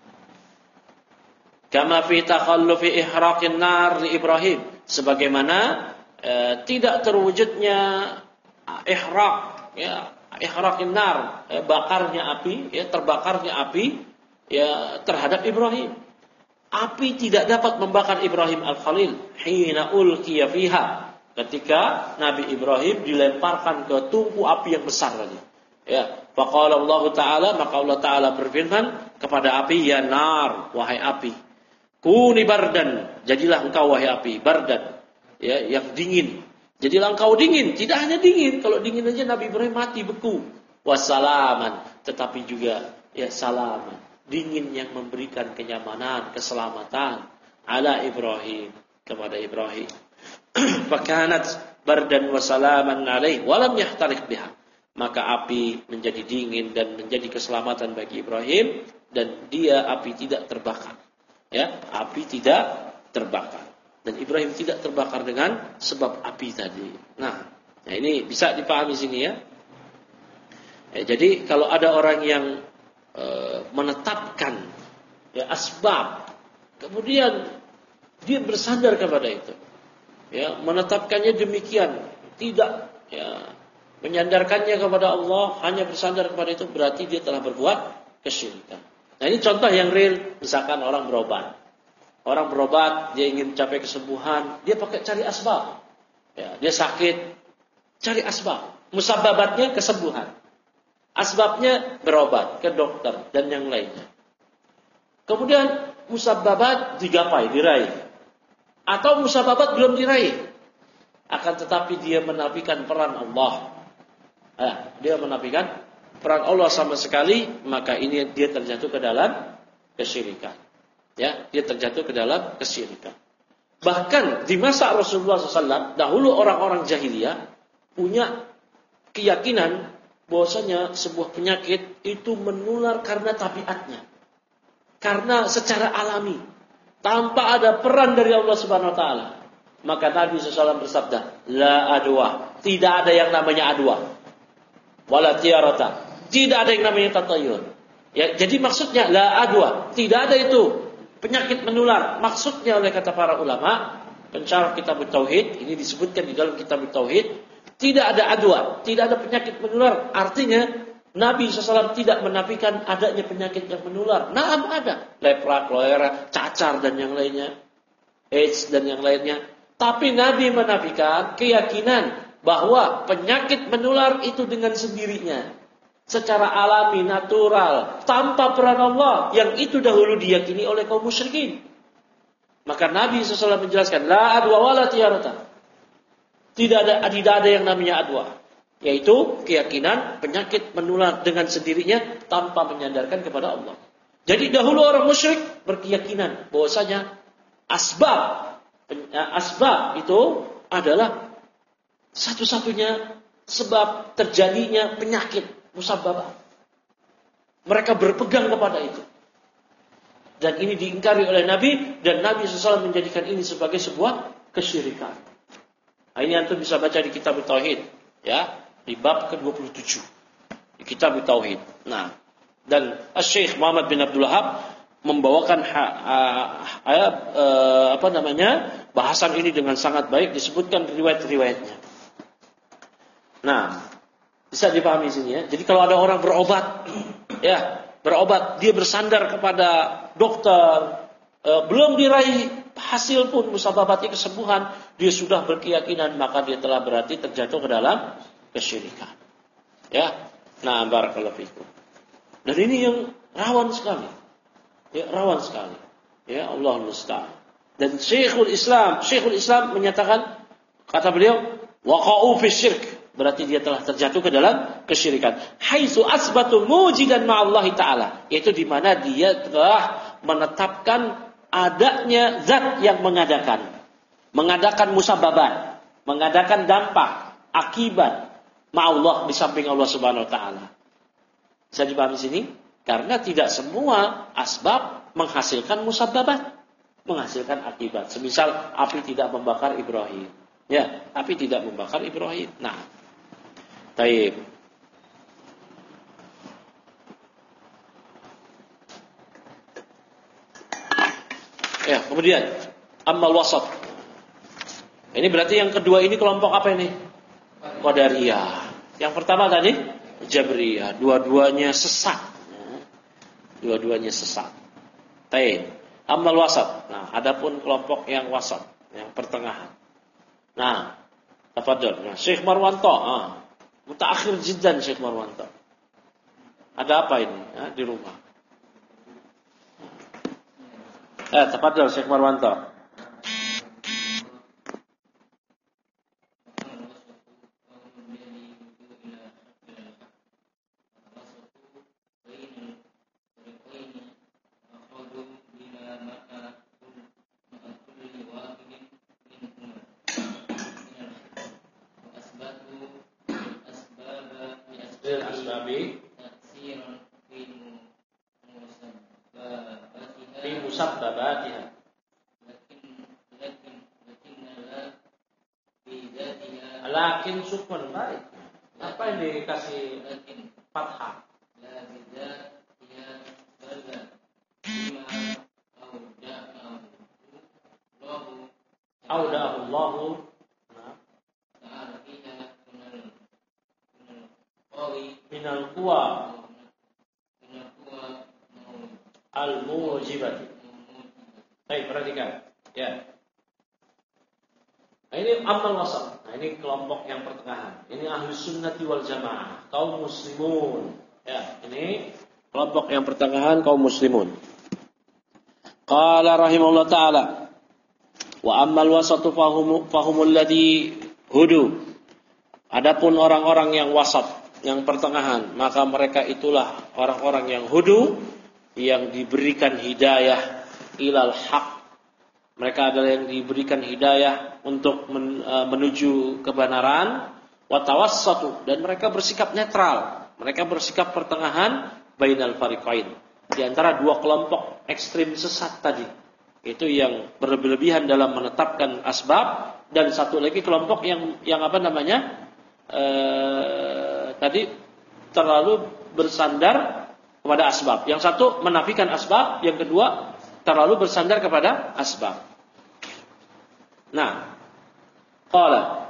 Kama fi takhallufi ihraqin nar li Ibrahim, sebagaimana e, tidak terwujudnya ihraq, ya, ihraqin nar, e, bakarnya api, ya, terbakarnya api, ya, terhadap Ibrahim. Api tidak dapat membakar Ibrahim al-Khalil hina ulqiya fiha, ketika Nabi Ibrahim dilemparkan ke tungku api yang besar tadi. Ya, faqala Allah Ta'ala, maka Allah Ta'ala berfirman kepada api, ya nar, wahai api, kuni bardan, jadilah engkau wahai api, bardan, ya, yang dingin. Jadilah engkau dingin, tidak hanya dingin, kalau dingin aja Nabi Ibrahim mati beku. Wassalaman, tetapi juga ya salaman, dingin yang memberikan kenyamanan, keselamatan ala Ibrahim, kepada Ibrahim. Fakanat bardan wassalaman alaih walam yahtariq biha. Maka api menjadi dingin dan menjadi keselamatan bagi Ibrahim, dan dia api tidak terbakar. Ya, api tidak terbakar. Dan Ibrahim tidak terbakar dengan sebab api tadi. Nah, nah ini bisa dipahami sini ya. ya jadi kalau ada orang yang e, menetapkan ya asbab, kemudian dia bersandar kepada itu, ya menetapkannya demikian, tidak ya menyandarkannya kepada Allah, hanya bersandar kepada itu, berarti dia telah berbuat kesyirikan. Nah ini contoh yang real, misalkan orang berobat. Orang berobat, dia ingin capai kesembuhan, dia pakai cari asbab. Ya, dia sakit, cari asbab. Musabbabatnya kesembuhan. Asbabnya berobat ke dokter dan yang lainnya. Kemudian musabbabat digapai, diraih. Atau musabbabat belum diraih. Akan tetapi dia menafikan peran Allah. Nah, dia menafikan peran Allah sama sekali, maka ini dia terjatuh ke dalam kesyirikan. Ya, dia terjatuh ke dalam kesyirikan. Bahkan di masa Rasulullah shallallahu alaihi wasallam, dahulu orang-orang jahiliyah punya keyakinan bahwasanya sebuah penyakit itu menular karena tabiatnya, karena secara alami, tanpa ada peran dari Allah Subhanahu Wa Taala. Maka Nabi shallallahu alaihi wasallam bersabda, la adwa, tidak ada yang namanya adwa. Wala tiarata, tidak ada yang namanya tatayur. Ya, jadi maksudnya la adwa, tidak ada itu penyakit menular. Maksudnya oleh kata para ulama, pensyarah kitab tauhid, ini disebutkan di dalam kitab tauhid, tidak ada adwa, tidak ada penyakit menular. Artinya Nabi shallallahu alaihi wasallam tidak menafikan adanya penyakit yang menular. Naam ada, lepra, kolera, cacar dan yang lainnya, AIDS dan yang lainnya. Tapi Nabi menafikan keyakinan bahwa penyakit menular itu dengan sendirinya, secara alami, natural, tanpa peran Allah, yang itu dahulu diyakini oleh kaum musyrikin. Maka Nabi shallallahu alaihi wasallam menjelaskan, la adwa wala tiyarata. Tidak ada, tidak ada yang namanya adwa, yaitu keyakinan penyakit menular dengan sendirinya tanpa menyandarkan kepada Allah. Jadi dahulu orang musyrik berkeyakinan bahwasanya asbab, asbab itu adalah satu-satunya sebab terjadinya penyakit musabbabah. Mereka berpegang kepada itu. Dan ini diingkari oleh Nabi, dan Nabi shallallahu alaihi wasallam menjadikan ini sebagai sebuah kesyirikan. Nah, ini antum bisa baca di kitab Tauhid, ya, di bab ke dua puluh tujuh. Di kitab Tauhid. Nah, dan Syekh Muhammad bin Abdul Wahab membawakan ha, ha, ha, uh, apa namanya? bahasan ini dengan sangat baik, disebutkan riwayat-riwayatnya. Nah, bisa dipahami sini ya. Jadi kalau ada orang berobat, ya, berobat, dia bersandar kepada dokter, e, belum diraih hasil pun musababati kesembuhan, dia sudah berkeyakinan, maka dia telah berarti terjatuh ke dalam kesyirikan. Ya. Nah, barakallahu fikum. Dan ini yang rawan sekali. Ya, rawan sekali. Ya, Allah musta'an. Dan Syekhul Islam, Syekhul Islam menyatakan, kata beliau, waqa'u fi syirk, berarti dia telah terjatuh ke dalam kesyirikan. Haitsu asbatu mujidan ma'allahi ta'ala, yaitu di mana dia telah menetapkan adanya zat yang mengadakan, mengadakan musabbabat, mengadakan dampak, akibat ma'allah di samping Allah Subhanahu wa taala. Bisa dipahami sini? Karena tidak semua asbab menghasilkan musabbabat, menghasilkan akibat. Semisal api tidak membakar Ibrahim. Ya, api tidak membakar Ibrahim. Nah, baik. Ya, kemudian ammal wasat. Ini berarti yang kedua ini kelompok apa ini? Qadariyah. Yang pertama tadi Jabriyah. Dua-duanya sesat. Dua-duanya sesat. Baik. Ammal wasat. Nah, adapun kelompok yang wasat, yang pertengahan. Nah, tafadhol. Nah, Syekh Marwanto, ah. Mutaakhir jiddan Syekh Marwanto. Ada apa ini ya, di rumah? Eh, tafadhol Syekh Marwanto. lakin sukun baik. Apa yang dikasih lakin fathah? la bida ya bala bima auda Allahu Audahu Allahu ta'ala fiha minal minal qawi minal quwa minal quwa al-mujibati. Baik, perhatikan. Ya. Nah, ini amal wasat. Nah, ini kelompok yang pertengahan. Ini ahli sunnati wal jamaah, kaum muslimun. Ya, ini kelompok yang pertengahan, kaum muslimun. Qala rahimahullah ta'ala, wa ammal wasatu fahum fahumul ladzi hudu. Adapun orang-orang yang wasat, yang pertengahan, maka mereka itulah orang-orang yang hudu, yang diberikan hidayah ilal haq. Mereka adalah yang diberikan hidayah untuk men, uh, menuju kebenaran, wa tawassatu, dan mereka bersikap netral. Mereka bersikap pertengahan bainal fariqain, di antara dua kelompok ekstrim sesat tadi. Itu yang berlebihan dalam menetapkan asbab, dan satu lagi kelompok yang yang apa namanya? Uh, tadi terlalu bersandar kepada asbab. Yang satu menafikan asbab, yang kedua terlalu bersandar kepada asbab. Nah, qala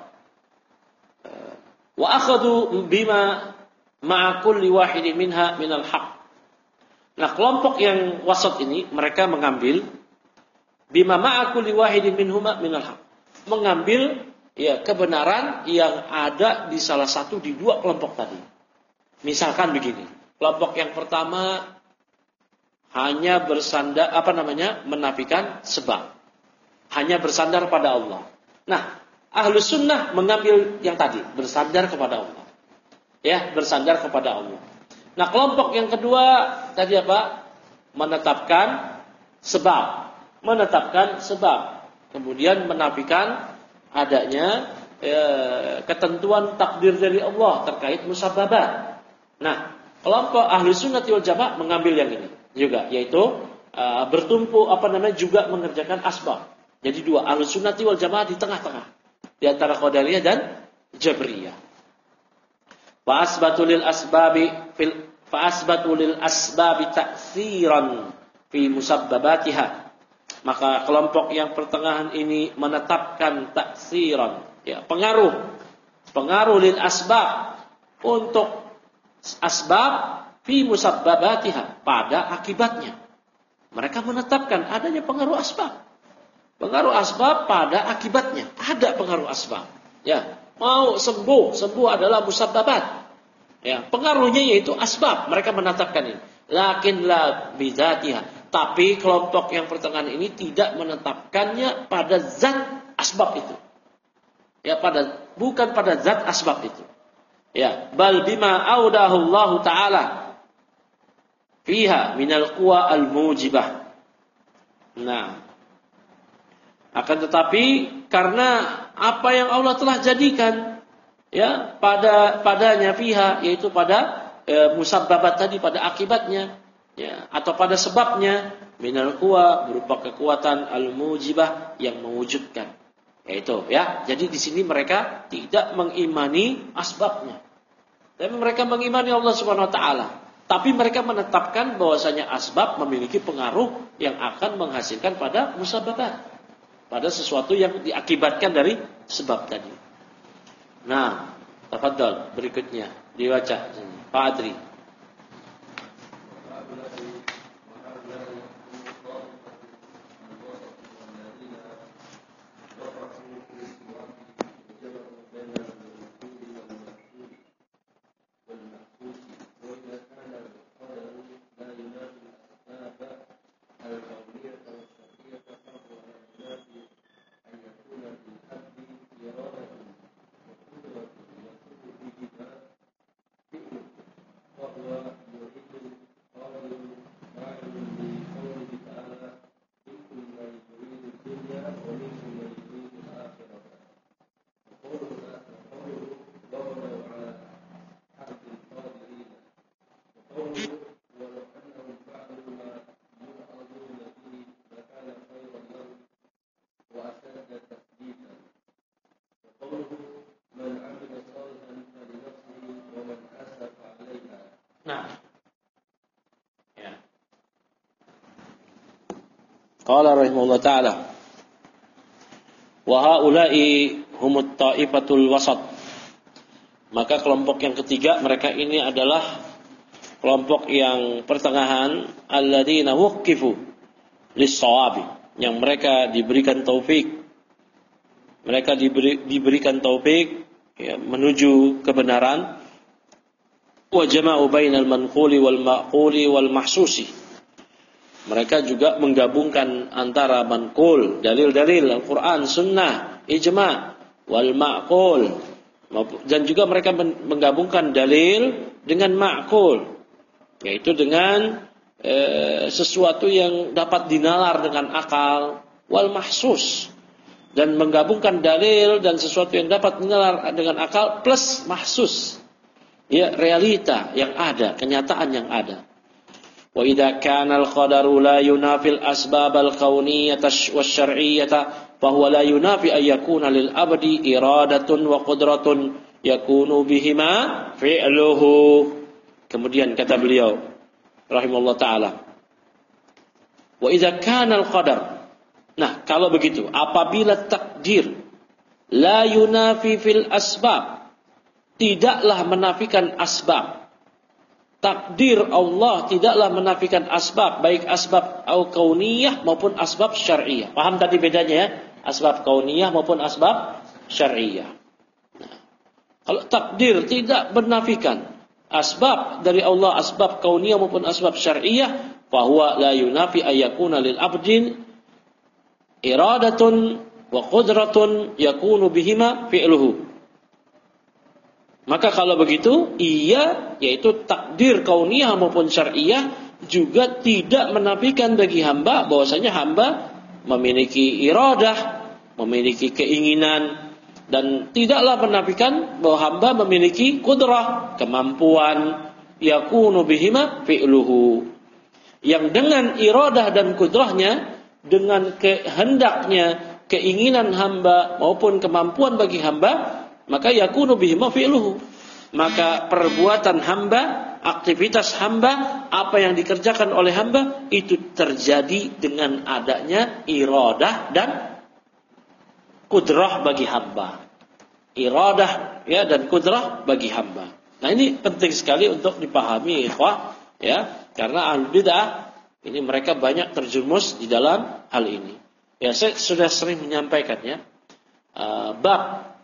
wa akhadhu bima ma'a kulli wahidin minha minal haqq. Nah, kelompok yang wasat ini mereka mengambil bima ma'a kulli wahidin minhuma minal haqq. Mengambil ya kebenaran yang ada di salah satu di dua kelompok tadi. Misalkan begini, kelompok yang pertama hanya bersandar apa namanya menafikan sebab, hanya bersandar pada Allah. Nah, ahlus sunnah mengambil yang tadi, bersandar kepada Allah, ya bersandar kepada Allah. Nah, kelompok yang kedua tadi apa? Menetapkan sebab, menetapkan sebab, kemudian menafikan adanya eh, ketentuan takdir dari Allah terkait musabbabat. Nah, kelompok ahlus sunnah wal jamaah mengambil yang ini juga, yaitu uh, bertumpu apa namanya juga mengerjakan asbab. Jadi dua, ahlus sunnati wal jamaah di tengah-tengah di antara qadariyah dan jabriyah. Fa asbatu lil asbabi fil fa asbatu lil asbabi ta'tsiran fi musabbabatiha. Maka kelompok yang pertengahan ini menetapkan ta'tsiran, ya, pengaruh pengaruh lil asbab untuk asbab fi musabbabatiha, pada akibatnya. Mereka menetapkan adanya pengaruh asbab. Pengaruh asbab pada akibatnya. Ada pengaruh asbab. Ya, mau sembuh, sembuh adalah musabbabat. Ya, pengaruhnya yaitu asbab. Mereka menetapkan ini. Lakin la bidzatiha. Tapi kelompok yang pertengahan ini tidak menetapkannya pada zat asbab itu. Ya, pada bukan pada zat asbab itu. Ya, bal bima audahu Allah Ta'ala fiha minal quwa al-mujibah. Nah, akan tetapi karena apa yang Allah telah jadikan ya pada padanya fiha, yaitu pada e, musabbabat tadi, pada akibatnya ya, atau pada sebabnya, minal quwa berupa kekuatan al-mujibah yang mewujudkan. Yaitu ya, jadi di sini mereka tidak mengimani asbabnya. Tapi mereka mengimani Allah Subhanahu wa taala. Tapi mereka menetapkan bahwasanya asbab memiliki pengaruh yang akan menghasilkan pada musabbabat, pada sesuatu yang diakibatkan dari sebab tadi. Nah, tafadhal berikutnya dibaca Pak Adri. Qala rahimahullah ta'ala, wa haula'i humut ta'ifatul wasat. Maka kelompok yang ketiga, mereka ini adalah kelompok yang pertengahan, alladzina wuqifu lis-shawabi, yang mereka diberikan taufik. Mereka diberi, diberikan taufik ya, menuju kebenaran. Wa jama'u bainal manquli wal ma'quli wal mahsusi. Mereka juga menggabungkan antara manqul, dalil-dalil Al-Quran, Sunnah, Ijma' wal ma'qul, dan juga mereka menggabungkan dalil dengan ma'qul, yaitu dengan e, sesuatu yang dapat dinalar dengan akal, wal mahsus, dan menggabungkan dalil dan sesuatu yang dapat dinalar dengan akal plus mahsus, ya, realita yang ada, kenyataan yang ada. Wa idza kana al-qadaru la yunafi al-asbab al-kauniyyah wasyar'iyyah fa huwa la yunafi ay yakuna lil abdi iradatun wa qudratun yakunu bihima fi'luhu. Kemudian kata beliau rahimahullah taala, wa idza kana al-qadar. Nah, kalau begitu, apabila takdir la yunafi fil asbab, tidaklah menafikan asbab. Takdir Allah tidaklah menafikan asbab, baik asbab al-kauniyah maupun asbab syar'iyah. Paham tadi bedanya ya? Asbab kauniyah maupun asbab syar'iyah. Nah, kalau takdir tidak menafikan asbab dari Allah, asbab kauniyah maupun asbab syar'iyah, fahuwa la yunafi ayyakuna lil abdin iradatun wa qudratun yakunu bihima fi'luhu. Maka kalau begitu, ia, yaitu takdir kauniyah maupun syar'iyah, juga tidak menafikan bagi hamba bahwasanya hamba memiliki iradah, memiliki keinginan, dan tidaklah menafikan bahwa hamba memiliki kudrah, kemampuan, yakunu bihima fi'luhu, yang dengan iradah dan kudrahnya, dengan kehendaknya, keinginan hamba maupun kemampuan bagi hamba, maka yakunu bihima fi'luhu, maka perbuatan hamba, aktivitas hamba, apa yang dikerjakan oleh hamba itu terjadi dengan adanya iradah dan kudrah bagi hamba. Iradah ya dan kudrah bagi hamba. Nah, ini penting sekali untuk dipahami, ikhwah, ya, karena ahli bidah ini mereka banyak terjerumus di dalam hal ini. Ya, saya sudah sering menyampaikannya. Uh, bab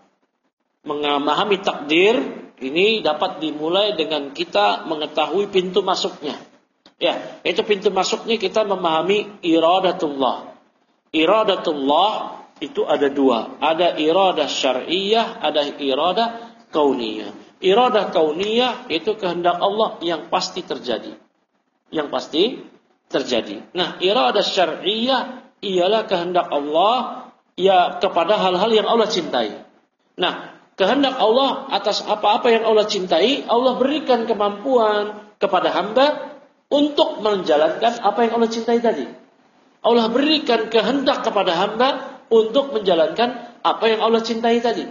memahami takdir ini dapat dimulai dengan kita mengetahui pintu masuknya. Ya, itu pintu masuknya kita memahami iradatullah. Iradatullah itu ada dua. Ada iradah syar'iyah, ada iradah kauniyah. Iradah kauniyah itu kehendak Allah yang pasti terjadi. Yang pasti terjadi. Nah, iradah syar'iyah ialah kehendak Allah ya kepada hal-hal yang Allah cintai. Nah, kehendak Allah atas apa-apa yang Allah cintai, Allah berikan kemampuan kepada hamba untuk menjalankan apa yang Allah cintai tadi. Allah berikan kehendak kepada hamba untuk menjalankan apa yang Allah cintai tadi.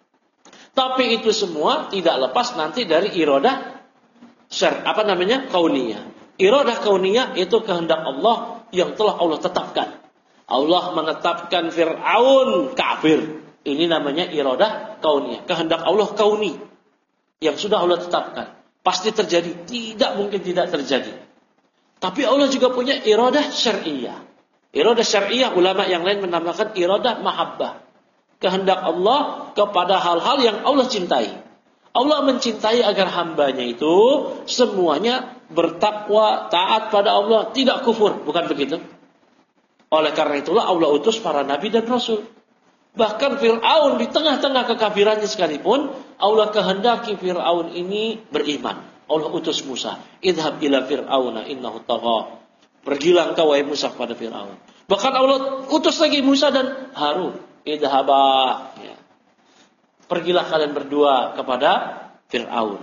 Tapi itu semua tidak lepas nanti dari iradah syar, apa namanya? Kauniyah. Iradah kauniyah itu kehendak Allah yang telah Allah tetapkan. Allah menetapkan Fir'aun kafir. Ini namanya iradah kauniyah. Kehendak Allah kauni yang sudah Allah tetapkan. Pasti terjadi. Tidak mungkin tidak terjadi. Tapi Allah juga punya iradah syar'iyah. Iradah syar'iyah, ulama yang lain menamakan iradah mahabbah. Kehendak Allah kepada hal-hal yang Allah cintai. Allah mencintai agar hambanya itu semuanya bertakwa, taat pada Allah, tidak kufur. Bukan begitu? Oleh karena itulah Allah utus para nabi dan rasul. Bahkan Fir'aun di tengah-tengah kekafirannya sekalipun, Allah kehendaki Fir'aun ini beriman. Allah utus Musa. Idhab ila Fir'auna innahu tagha. Pergilah engkau wahai Musa kepada Fir'aun. Bahkan Allah utus lagi Musa dan Harun. Idhaba. Ya. Pergilah kalian berdua kepada Fir'aun.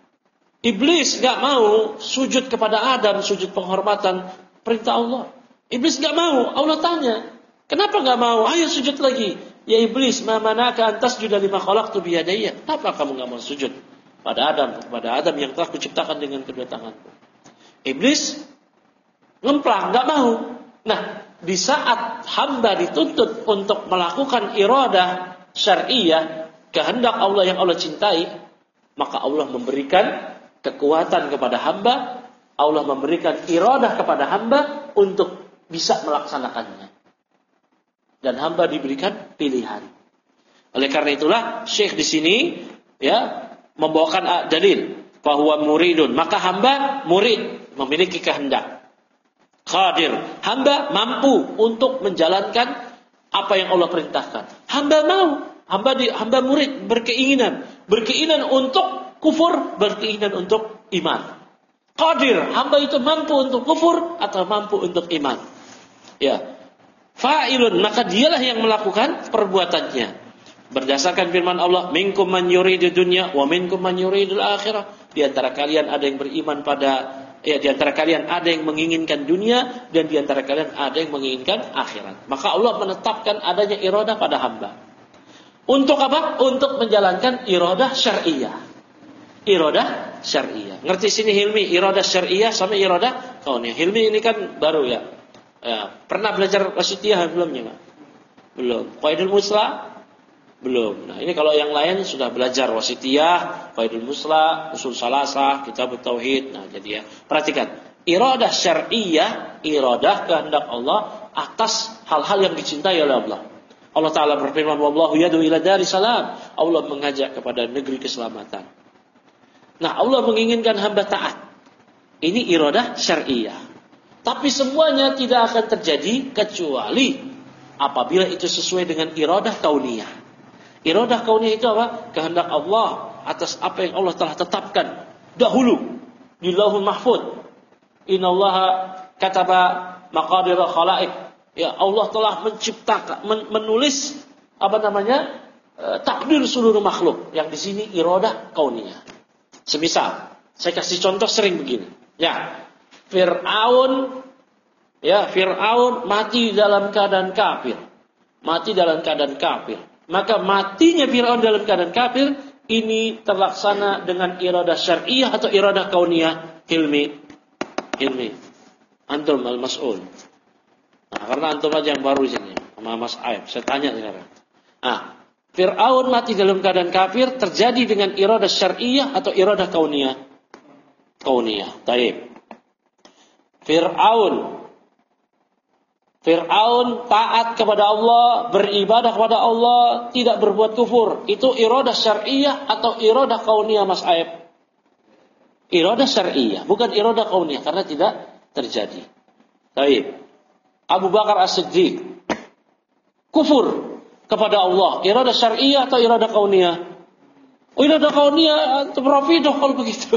Iblis gak mau sujud kepada Adam, sujud penghormatan perintah Allah. Iblis gak mau. Allah tanya, kenapa gak mau? Ayo sujud lagi. Ya Iblis, ma manaka an tasjuda lima khalaqtu bi yadayya. Kenapa kamu enggak mau sujud pada Adam, kepada Adam yang telah kuciptakan dengan kedua tanganku? Iblis ngemplang, enggak mau. Nah, di saat hamba dituntut untuk melakukan iradah syar'iyah, kehendak Allah yang Allah cintai, maka Allah memberikan kekuatan kepada hamba, Allah memberikan iradah kepada hamba untuk bisa melaksanakannya. Dan hamba diberikan pilihan. Oleh karena itulah Syekh di sini ya membawakan dalil bahwa muridun, maka hamba murid, memiliki kehendak. Qadir, hamba mampu untuk menjalankan apa yang Allah perintahkan. Hamba mau, hamba di, hamba murid berkeinginan, berkeinginan untuk kufur, berkeinginan untuk iman. Qadir, hamba itu mampu untuk kufur atau mampu untuk iman. Ya. Fa'ilun, maka dialah yang melakukan perbuatannya. Berdasarkan firman Allah, minkum man yuridu dunya wa minkum man yuridul akhirah. Di antara kalian ada yang beriman pada ya di antara kalian ada yang menginginkan dunia dan di antara kalian ada yang menginginkan akhirat. Maka Allah menetapkan adanya iradah pada hamba. Untuk apa? Untuk menjalankan iradah syar'iyah. Iradah syar'iyah. Ngerti sini Hilmi, iradah syar'iyah sama iradah kauniyah. Hilmi ini kan baru ya. Ya, pernah belajar wasitiyah belumnya, Pak? Belum. Qaidul Musla? Belum. Nah, ini kalau yang lain sudah belajar wasitiyah, Qaidul Musla, usul salasah, kitab tauhid. Nah, jadi ya, perhatikan. Iradah syar'iyah, iradah kehendak Allah atas hal-hal yang dicintai oleh Allah. Allah Ta'ala berfirman, wallahu yad'u ila daris salam. Allah mengajak kepada negeri keselamatan. Nah, Allah menginginkan hamba taat. Ini iradah syar'iyah. Tapi semuanya tidak akan terjadi kecuali apabila itu sesuai dengan iradah kauniyah. Iradah kauniyah itu apa? Kehendak Allah atas apa yang Allah telah tetapkan dahulu di Lauhul Mahfuz. Innallaha kataba maqadir khalaiq. Ya, Allah telah menciptakan, menulis apa namanya? E, takdir seluruh makhluk. Yang di sini iradah kauniyah. Semisal, saya kasih contoh sering begini. Ya, Fir'aun ya Fir'aun mati dalam keadaan kafir. Mati dalam keadaan kafir. Maka matinya Fir'aun dalam keadaan kafir ini terlaksana dengan iradah syar'iyah atau iradah kauniyah. Hilmi. Hilmi. Antum al-mas'ul. Nah, karena antum aja yang baru di sini sama Mas Aib. Saya tanya sekarang. Nah, Fir'aun mati dalam keadaan kafir terjadi dengan iradah syar'iyah atau iradah kauniyah? Kauniyah. Baik. Fir'aun Fir'aun taat kepada Allah, beribadah kepada Allah, tidak berbuat kufur. Itu iradah syar'iyah atau iradah kauniyah, Mas Aib? Iradah syar'iyah, bukan iradah kauniyah karena tidak terjadi. Baik. Abu Bakar As-Siddiq kufur kepada Allah, iradah syar'iyah atau iradah kauniyah? Oh, iradah kauniyah, antum rafidah kalau begitu.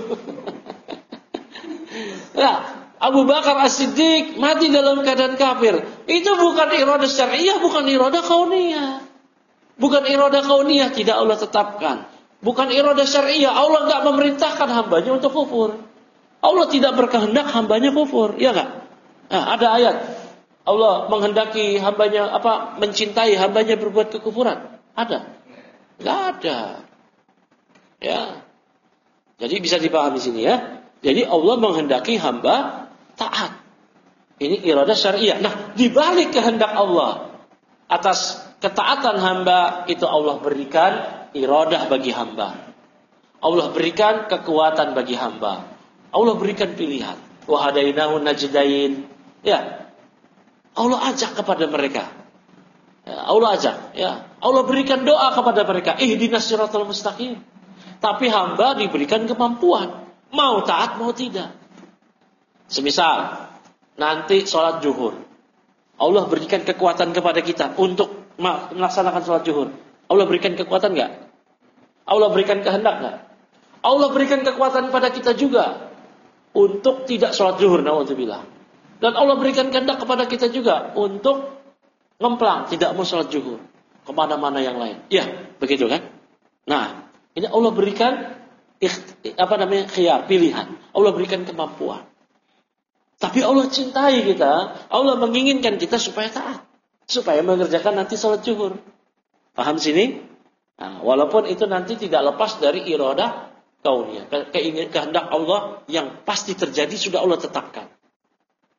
Nah, Abu Bakar As-Siddiq mati dalam keadaan kafir. Itu bukan iradah syar'iyah, bukan iradah kauniyah. Bukan iradah kauniyah, tidak Allah tetapkan. Bukan iradah syar'iyah, Allah enggak memerintahkan hambanya untuk kufur. Allah tidak berkehendak hambanya kufur, ya enggak? Nah, ada ayat Allah menghendaki hambanya apa? Mencintai hambanya berbuat kekufuran. Ada? Enggak ada. Ya. Jadi bisa dipahami sini ya. Jadi Allah menghendaki hamba taat. Ini iradah syariah. Nah, di balik kehendak Allah atas ketaatan hamba itu Allah berikan iradah bagi hamba. Allah berikan kekuatan bagi hamba. Allah berikan pilihan. Wa hadainahu najdain. Ya. Allah ajak kepada mereka. Ya, Allah ajak, ya. Allah berikan doa kepada mereka, ihdinas siratal mustaqim. Tapi hamba diberikan kemampuan, mau taat mau tidak. Semisal nanti sholat zuhur, Allah berikan kekuatan kepada kita untuk melaksanakan sholat zuhur. Allah berikan kekuatan enggak? Allah berikan kehendak enggak? Allah berikan kekuatan pada kita juga untuk tidak sholat zuhur, naudzubillah. Dan Allah berikan kehendak kepada kita juga untuk ngemplang, tidak mau sholat zuhur, kemana-mana yang lain. Ya, begitu kan? Nah, ini Allah berikan apa namanya khiyar, pilihan. Allah berikan kemampuan. Tapi Allah cintai kita, Allah menginginkan kita supaya taat, supaya mengerjakan nanti sholat zuhur. Paham sini? Nah, walaupun itu nanti tidak lepas dari iradah kauniyah, keinginan kehendak Allah yang pasti terjadi sudah Allah tetapkan.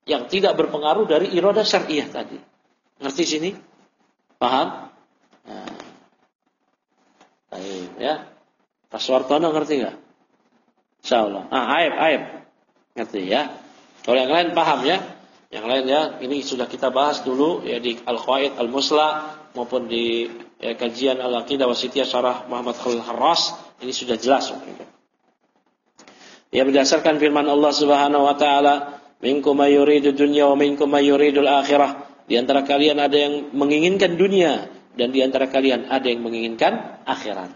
yang tidak berpengaruh dari iradah syariah tadi. Ngerti sini? Paham? Nah. Baik, ya. Pak Suwartono ngerti enggak? Insyaallah. Ah, Aib, Aib. Ngerti ya? Kalau yang lain paham ya? Yang lain ya, ini sudah kita bahas dulu ya di Al-Qawaid Al-Musla maupun di ya, kajian Al-Aqidah Wasithiyah Syarah Muhammad Khalil Harras, ini sudah jelas. Ya, berdasarkan firman Allah Subhanahu wa taala, minkum may yuridu dunya wa minkum may yuridul akhirah. Di antara kalian ada yang menginginkan dunia dan di antara kalian ada yang menginginkan akhirat.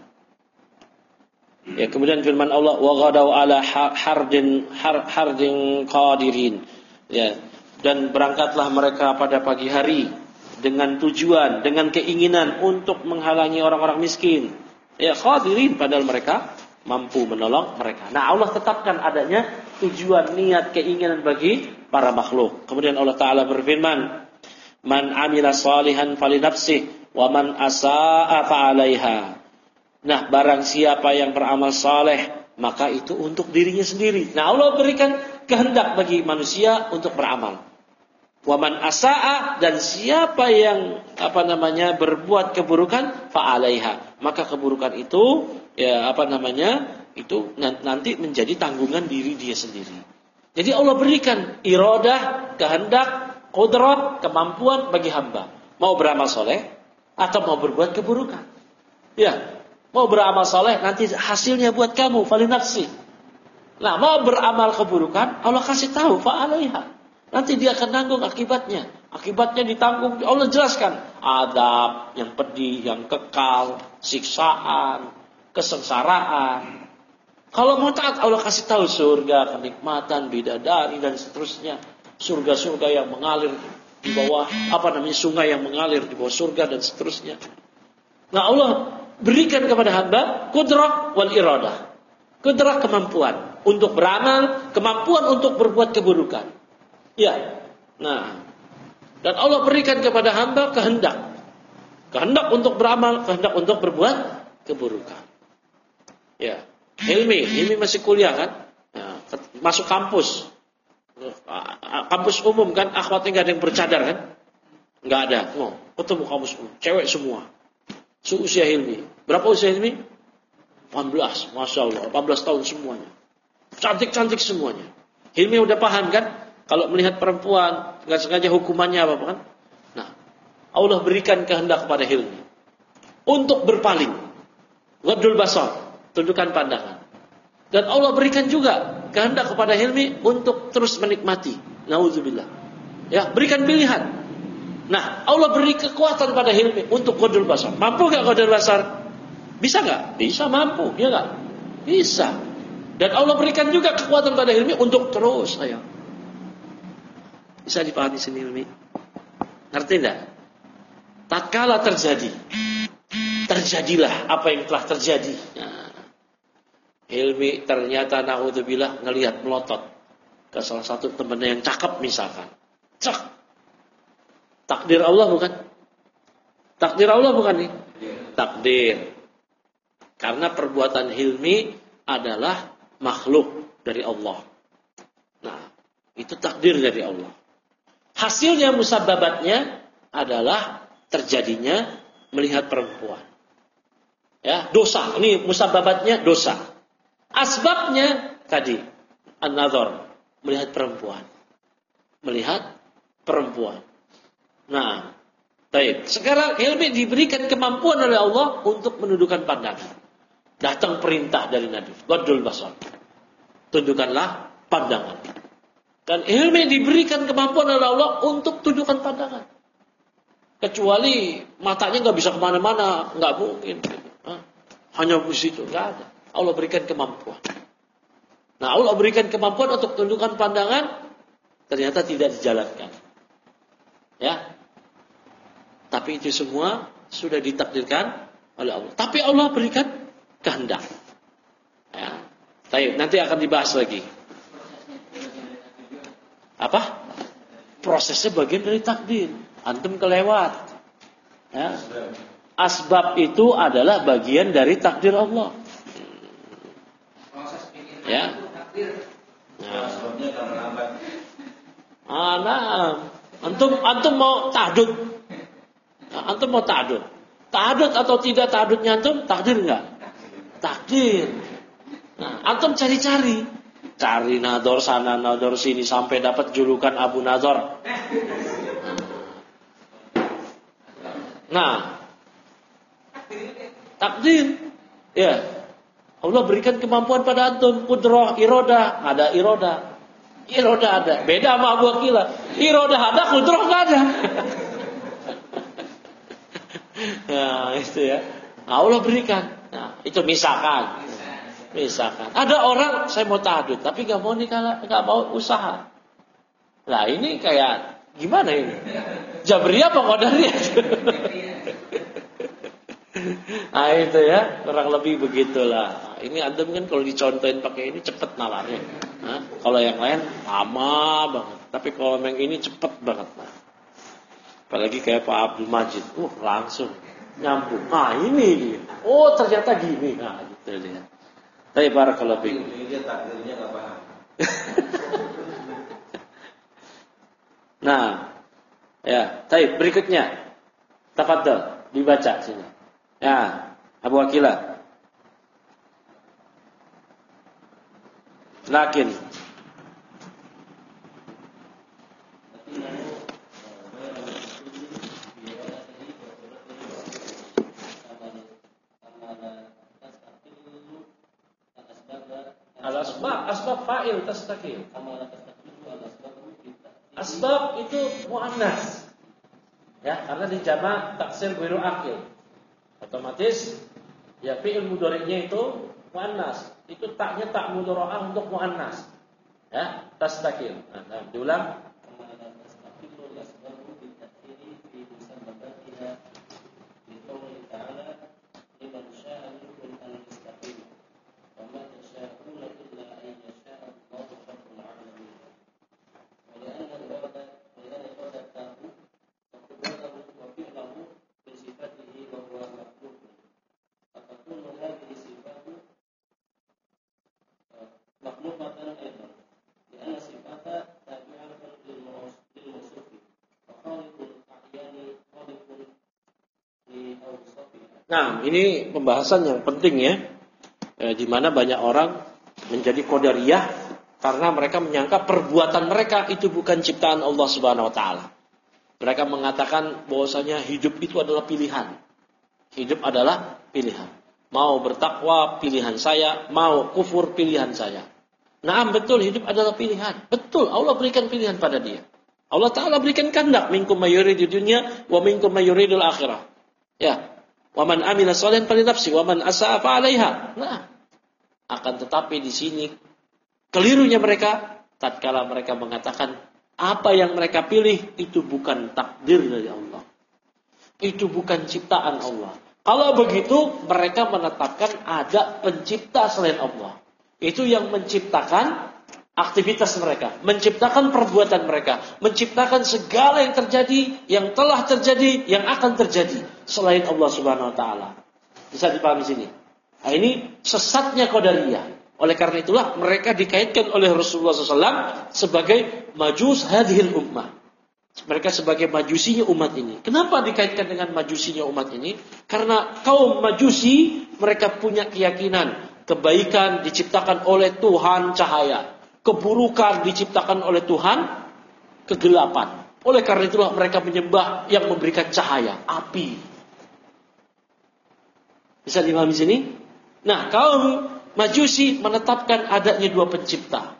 Ya, kemudian firman Allah, wa ghadaw ala hardin har, hardin qadirin. Ya, dan berangkatlah mereka pada pagi hari dengan tujuan, dengan keinginan untuk menghalangi orang-orang miskin. Ya, qadirin, padahal mereka mampu menolong mereka. Nah, Allah tetapkan adanya tujuan, niat, keinginan bagi para makhluk. Kemudian Allah Ta'ala berfirman, man amila salihan falinafsih wa man asa'a fa'alaiha. Nah, barang siapa yang beramal saleh, maka itu untuk dirinya sendiri. Nah, Allah berikan kehendak bagi manusia untuk beramal. Wa man asa'a, dan siapa yang apa namanya berbuat keburukan, fa'alaiha, maka keburukan itu ya apa namanya itu nanti menjadi tanggungan diri dia sendiri. Jadi Allah berikan iradah, kehendak, qudrat, kemampuan bagi hamba. Mau beramal soleh atau mau berbuat keburukan. Ya, mau beramal soleh nanti hasilnya buat kamu, falinafsi. Nah, mau beramal keburukan, Allah kasih tahu, fa'alaiha. Nanti dia akan tanggung akibatnya. Akibatnya ditanggung, Allah jelaskan. Adab yang pedih, yang kekal, siksaan, kesengsaraan. Kalau mau taat, Allah kasih tahu surga, kenikmatan, bidadari dan seterusnya. Surga-surga yang mengalir di bawah, apa namanya, sungai yang mengalir di bawah surga dan seterusnya. Nah, Allah berikan kepada hamba kudrah wal iradah. Kudrah, kemampuan untuk beramal, kemampuan untuk berbuat keburukan. Ya. Nah, dan Allah berikan kepada hamba kehendak. Kehendak untuk beramal, kehendak untuk berbuat keburukan. Ya. Hilmi, Hilmi masih kuliah kan? Ya, masuk kampus. Kampus umum kan, akhwatnya enggak ada yang bercadar kan? Enggak ada. Oh, ketemu kampus umum, cewek semua. Seusia Hilmi. Berapa usia Hilmi? delapan belas, Masya Allah, delapan belas tahun semuanya. Cantik-cantik semuanya. Hilmi udah paham kan? Kalau melihat perempuan, nggak sengaja hukumannya apa kan? Nah, Allah berikan kehendak kepada Hilmi untuk berpaling, ghadul basar, tundukan pandangan. Dan Allah berikan juga kehendak kepada Hilmi untuk terus menikmati. Nauzubillah. Ya, berikan pilihan. Nah, Allah beri kekuatan pada Hilmi untuk ghadul basar. Mampu nggak ghadul basar? Bisa nggak? Bisa, mampu. Dia nggak? Bisa. Dan Allah berikan juga kekuatan pada Hilmi untuk terus, sayang. Bisa dipahami sendiri. Ngerti enggak? Tatkala terjadi, terjadilah apa yang telah terjadi. Nah, Hilmi ternyata naudzubillah ngelihat melotot ke salah satu temannya yang cakep misalkan. Cak. Takdir Allah bukan? Takdir Allah bukan nih? Takdir. Karena perbuatan Hilmi adalah makhluk dari Allah. Nah, itu takdir dari Allah. Hasilnya, musababatnya adalah terjadinya melihat perempuan. Ya, dosa. Ini musababatnya dosa. Asbabnya tadi an-nazar, melihat perempuan. Melihat perempuan. Nah, baik. Sekarang Hilmi diberikan kemampuan oleh Allah untuk menundukkan pandangan. Datang perintah dari Nabi, ghadul basar. Tundukkanlah pandangan. Dan Hilmi diberikan kemampuan oleh Allah untuk tundukkan pandangan. Kecuali matanya nggak bisa kemana-mana, nggak mungkin. Hanya di situ, nggak ada. Allah berikan kemampuan. Nah, Allah berikan kemampuan untuk tundukkan pandangan, ternyata tidak dijalankan. Ya, tapi itu semua sudah ditakdirkan oleh Allah. Tapi Allah berikan kehendak. Ya, baik, nanti akan dibahas lagi. Apa? Prosesnya bagian dari takdir. Antum kelewat. Ya. Asbab itu adalah bagian dari takdir Allah. Ya. Nah. Ah, nah, antum antum mau tahdud? Antum mau tahdud? Tahdud atau tidak tahdudnya antum? Takdir enggak? Takdir. Nah, antum cari-cari, cari nador sana, nador sini sampai dapat julukan Abu Nador. Nah, takdir, ya. Allah berikan kemampuan pada antum, kudrah, iroda, ada iroda, iroda ada. Beda sama Abu Akilah, iroda ada, kudrah nggak ada. Nah, itu ya. Allah berikan. Nah, itu misalkan. Misalkan ada orang saya mau tahdud tapi nggak mau nikah, nggak mau usaha. Nah ini kayak gimana ini? Jabriyah apa Qadariyah? Nah itu ya, kurang lebih begitulah. Nah, ini antum kan kalau dicontohin pakai ini cepet nalarnya. Nah, kalau yang lain lama banget. Tapi kalau yang ini cepet banget. Nah, apalagi kayak Pak Abdul Majid, uh langsung nyambung. Nah ini dia. Oh ternyata gini. Nah gitu dia. Tapi barakallahu fiikum. Ini dia takdirnya enggak paham. Nah, ya, baik berikutnya. Tafadhal dibaca sini. Ya, Abu Akilah. Lakin al-asbab, asbab fa'il tastaqil. Asbab itu muannas. Ya, karena di jamak taksir ghairu aqil. Otomatis ya fi'il mudhari'nya itu muannas. Itu taknya tak mudhara'ah untuk muannas. Ya, tastaqil. Nah, nah diulang. Nah, ini pembahasan yang penting ya, e, di mana banyak orang menjadi qadariyah karena mereka menyangka perbuatan mereka itu bukan ciptaan Allah Subhanahu Wa Taala. Mereka mengatakan bahwasanya hidup itu adalah pilihan, hidup adalah pilihan. Mau bertakwa pilihan saya, mau kufur pilihan saya. Nah, betul hidup adalah pilihan. Betul, Allah berikan pilihan pada dia. Allah Taala berikan kehendak, minkum mayuridud dunya wa minkum mayuridul akhirah. Ya. Wa man amila shalihan falinafsi wa man asaa fa 'alaiha. Nah, akan tetapi di sini kelirunya mereka tatkala mereka mengatakan apa yang mereka pilih itu bukan takdir dari Allah. Itu bukan ciptaan Allah. Kalau begitu mereka menetapkan ada pencipta selain Allah. Itu yang menciptakan aktivitas mereka, menciptakan perbuatan mereka, menciptakan segala yang terjadi, yang telah terjadi, yang akan terjadi selain Allah Subhanahu Wa Taala. Bisa dipahami sini. Nah, ini sesatnya Qadariyah. Oleh karena itulah mereka dikaitkan oleh Rasulullah shallallahu alaihi wasallam sebagai majus hadhil ummah. Mereka sebagai majusinya umat ini. Kenapa dikaitkan dengan majusinya umat ini? Karena kaum majusi mereka punya keyakinan kebaikan diciptakan oleh Tuhan cahaya. Keburukan diciptakan oleh Tuhan kegelapan. Oleh karena itulah mereka menyembah yang memberikan cahaya, api. Bisa dipahami sini? Nah, kaum Majusi menetapkan adanya dua pencipta.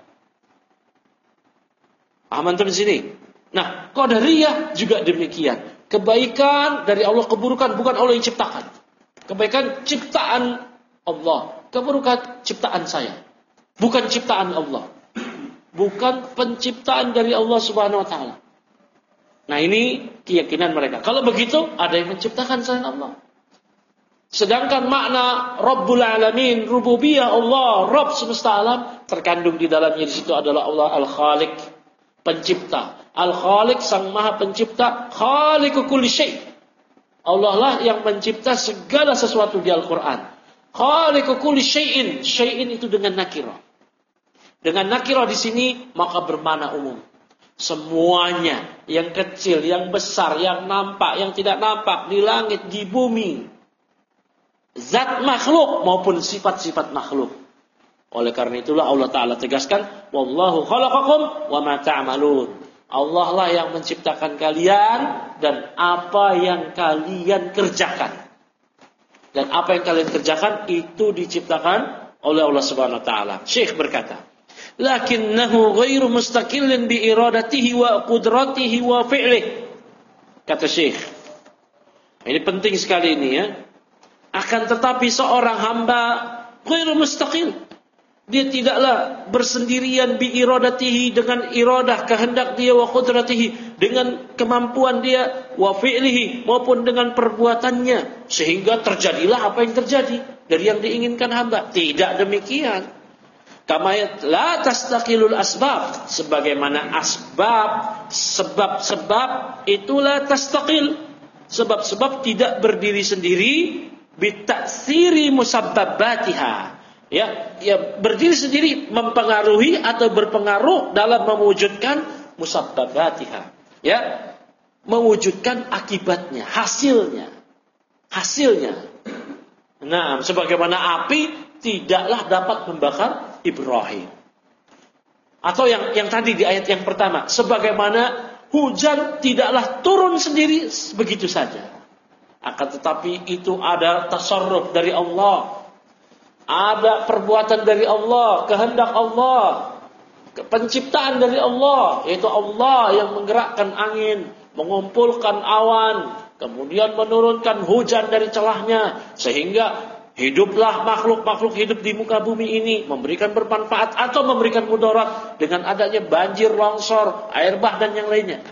Paham antum di sini? Nah, Qadariyah juga demikian. Kebaikan dari Allah, keburukan bukan Allah yang ciptakan. Kebaikan ciptaan Allah, keburukan ciptaan saya. Bukan ciptaan Allah. Bukan penciptaan dari Allah Subhanahu wa taala. Nah, ini keyakinan mereka. Kalau begitu, ada yang menciptakan selain Allah. Sedangkan makna Rabbul Alamin, rububiyah Allah, Rabb semesta alam, terkandung di dalamnya di situ adalah Allah Al-Khaliq, pencipta. Al-Khaliq, sang maha pencipta, khaliqu kulli syai'. Allah lah yang mencipta segala sesuatu di Al-Quran. Khaliqu kulli syai'in, syai'in itu dengan nakirah. Dengan nakirah di sini maka bermakna umum. Semuanya, yang kecil, yang besar, yang nampak, yang tidak nampak, di langit, di bumi, zat makhluk maupun sifat-sifat makhluk. Oleh karena itulah Allah Ta'ala tegaskan, wallahu khalaqakum wa ma ta'malun. Allah lah yang menciptakan kalian dan apa yang kalian kerjakan. Dan apa yang kalian kerjakan itu diciptakan oleh Allah Subhanahu wa taala. Syekh berkata, "Lakinnahu ghairu mustaqillin bi iradatihi wa qudratihi wa fi'lihi." Kata Syekh. Ini penting sekali ini ya. Akan tetapi seorang hamba ghairu mustaqil. Dia tidaklah bersendirian bi iradatihi dengan iradah kehendak dia wa qudratihi dengan kemampuan dia wa fi'lihi maupun dengan perbuatannya sehingga terjadilah apa yang terjadi dari yang diinginkan hamba. Tidak demikian. Kama la tastaqilul asbab, sebagaimana asbab sebab-sebab itulah tastaqil, sebab-sebab tidak berdiri sendiri bitatsiri musabbabatiha. Ya, ya berdiri sendiri mempengaruhi atau berpengaruh dalam mewujudkan musabbabatiha. Ya, mewujudkan akibatnya, hasilnya. Hasilnya. Nah, sebagaimana api tidaklah dapat membakar Ibrahim. Atau yang yang tadi di ayat yang pertama, sebagaimana hujan tidaklah turun sendiri begitu saja. Akan tetapi itu ada tasarruf dari Allah. Ada perbuatan dari Allah, kehendak Allah, penciptaan dari Allah, yaitu Allah yang menggerakkan angin, mengumpulkan awan, kemudian menurunkan hujan dari celahnya, sehingga hiduplah makhluk-makhluk hidup di muka bumi ini, memberikan bermanfaat atau memberikan mudarat dengan adanya banjir, longsor, air bah dan yang lainnya.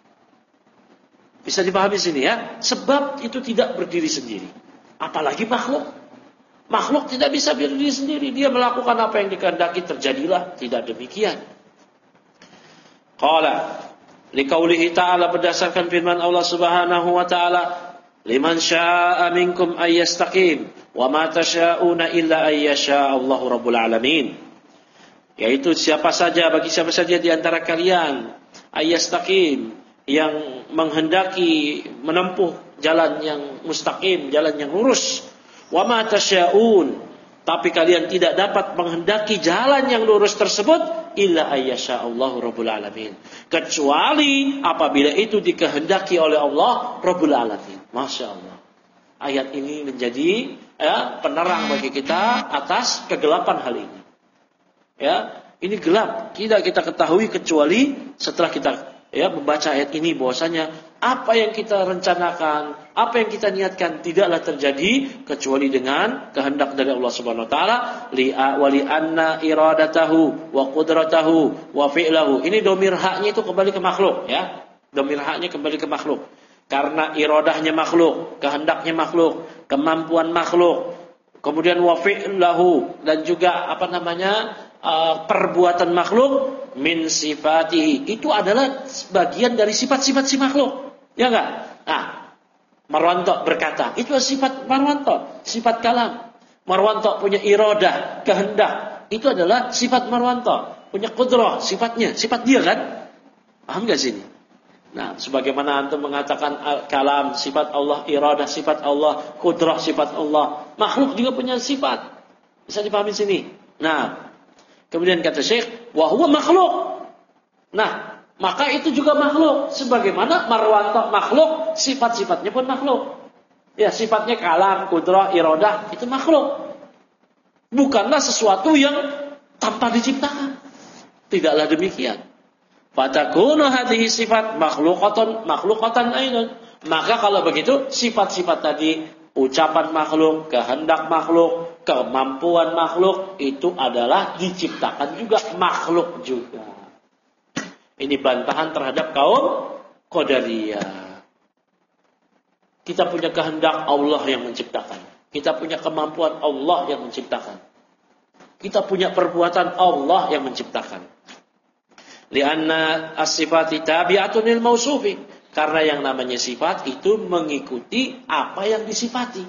Bisa dipahami sini ya, sebab itu tidak berdiri sendiri. Apalagi makhluk. Makhluk tidak bisa berdiri sendiri. Dia melakukan apa yang dikehendaki, terjadilah. Tidak demikian. Qala liqaulihi ta'ala, berdasarkan firman Allah Subhanahu wa ta'ala, liman syaa'a minkum ayyastaqim wa ma tasyaa'una illa ayyasha Allahu rabbul alamin. Yaitu siapa saja, bagi siapa saja di antara kalian ayyastaqim, yang menghendaki menempuh jalan yang mustaqim, jalan yang lurus. Wa ma tasya'un, tapi kalian tidak dapat menghendaki jalan yang lurus tersebut illa ayyasha Allahu rabbul alamin, kecuali apabila itu dikehendaki oleh Allah rabbul alamin. Masya Allah. Ayat ini menjadi ya, penerang bagi kita atas kegelapan hal ini. Ya, ini gelap, tidak kita ketahui kecuali setelah kita ya membaca ayat ini, bahwasanya apa yang kita rencanakan, apa yang kita niatkan tidaklah terjadi kecuali dengan kehendak dari Allah Subhanahu wa taala. Li wa li anna iradatahu wa qudratahu wa fi'lahu. Ini domir haknya itu kembali ke makhluk ya. Domir haknya kembali ke makhluk. Karena iradahnya makhluk, kehendaknya makhluk, kemampuan makhluk. Kemudian wa fi'lahu, dan juga apa namanya? Uh, perbuatan makhluk min sifatihi, itu adalah bagian dari sifat-sifat si makhluk. Ya enggak? Nah, Marwanto berkata, itu sifat Marwanto, sifat kalam. Marwanto punya iradah, kehendak. Itu adalah sifat Marwanto. Punya qudrah, sifatnya, sifat dia kan? Paham enggak sini? Nah, sebagaimana antum mengatakan kalam, sifat Allah, iradah, sifat Allah, qudrah, sifat Allah. Makhluk juga punya sifat. Bisa dipahami sini. Nah, kemudian kata Syekh, wa huwa makhluk. Nah, maka itu juga makhluk. Sebagaimana Marwanto makhluk, sifat-sifatnya pun makhluk. Ya, sifatnya kalam, qudrah, iradah, itu makhluk. Bukanlah sesuatu yang tanpa diciptakan. Tidaklah demikian. Fatakunu hadhihi sifat makhluqatan makhluqatan aidan. Maka kalau begitu, sifat-sifat tadi, ucapan makhluk, kehendak makhluk, kemampuan makhluk, itu adalah diciptakan juga, makhluk juga. Ini bantahan terhadap kaum Qadariyah. Kita punya kehendak, Allah yang menciptakan. Kita punya kemampuan, Allah yang menciptakan. Kita punya perbuatan, Allah yang menciptakan. Lianna as-sifati tabi'atun lil mausufi. Karena yang namanya sifat itu mengikuti apa yang disifati.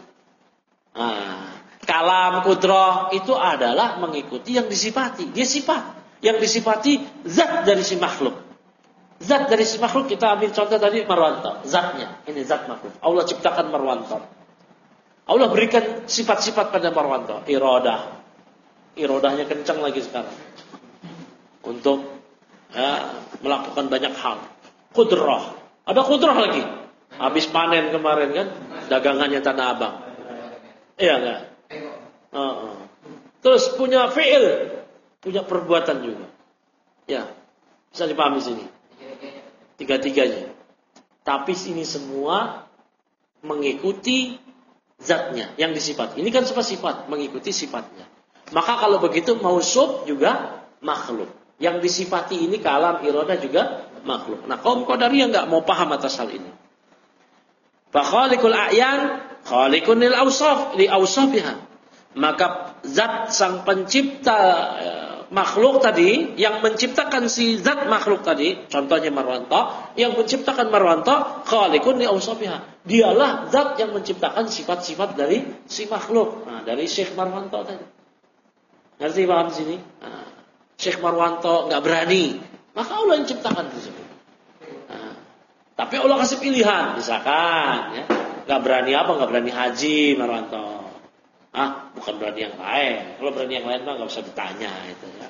Nah, kalam, qudrah itu adalah mengikuti yang disifati. Dia sifat. Yang disifati zat dari si makhluk. Zat dari si makhluk kita ambil contoh tadi Marwanto, zatnya. Ini zat makhluk. Allah ciptakan Marwanto. Allah berikan sifat-sifat pada Marwanto, iradah. Iradahnya kencang lagi sekarang. Untuk ya, melakukan banyak hal. Qudrah. Ada qudrah lagi. Habis panen kemarin kan, dagangannya Tanah Abang. Iya enggak? Uh-uh. Terus punya fi'il, punya perbuatan juga. Ya, bisa dipahami sini. Tiga-tiganya. Tapi ini semua mengikuti zatnya yang disifat. Ini kan sifat-sifat, mengikuti sifatnya. Maka kalau begitu mausuf juga makhluk. Yang disifati ini kalam, iradah juga makhluk. Nah, kaum Qadariyah enggak mau paham atas hal ini. Fa khaliqul a'yan khaliqun lil awsaf li awsafiha. Maka zat sang pencipta makhluk tadi, yang menciptakan si zat makhluk tadi, contohnya Marwanto, yang menciptakan Marwanto, khaliqun li awsafiha. Dialah zat yang menciptakan sifat-sifat dari si makhluk. Nah, dari Syekh Marwanto tadi. Ngerti paham sini? Nah, Syekh Marwanto enggak berani, maka Allah yang ciptakan tersebut. Nah, tapi Allah kasih pilihan, misalkan ya, enggak berani apa? Enggak berani haji Marwanto. Ah, bukan berani yang lain. Kalau berani yang lain mah enggak usah ditanya itu ya.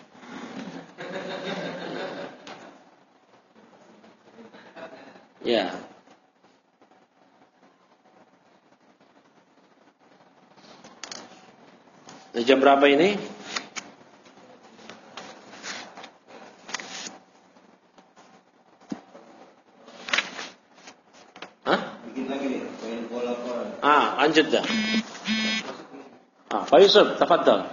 Ya. Nah, jam berapa ini? Hah? Bikin lagi nih, pengen bola koran. Ah, lanjut dah. Ah, Pak Yusuf, tafadhal.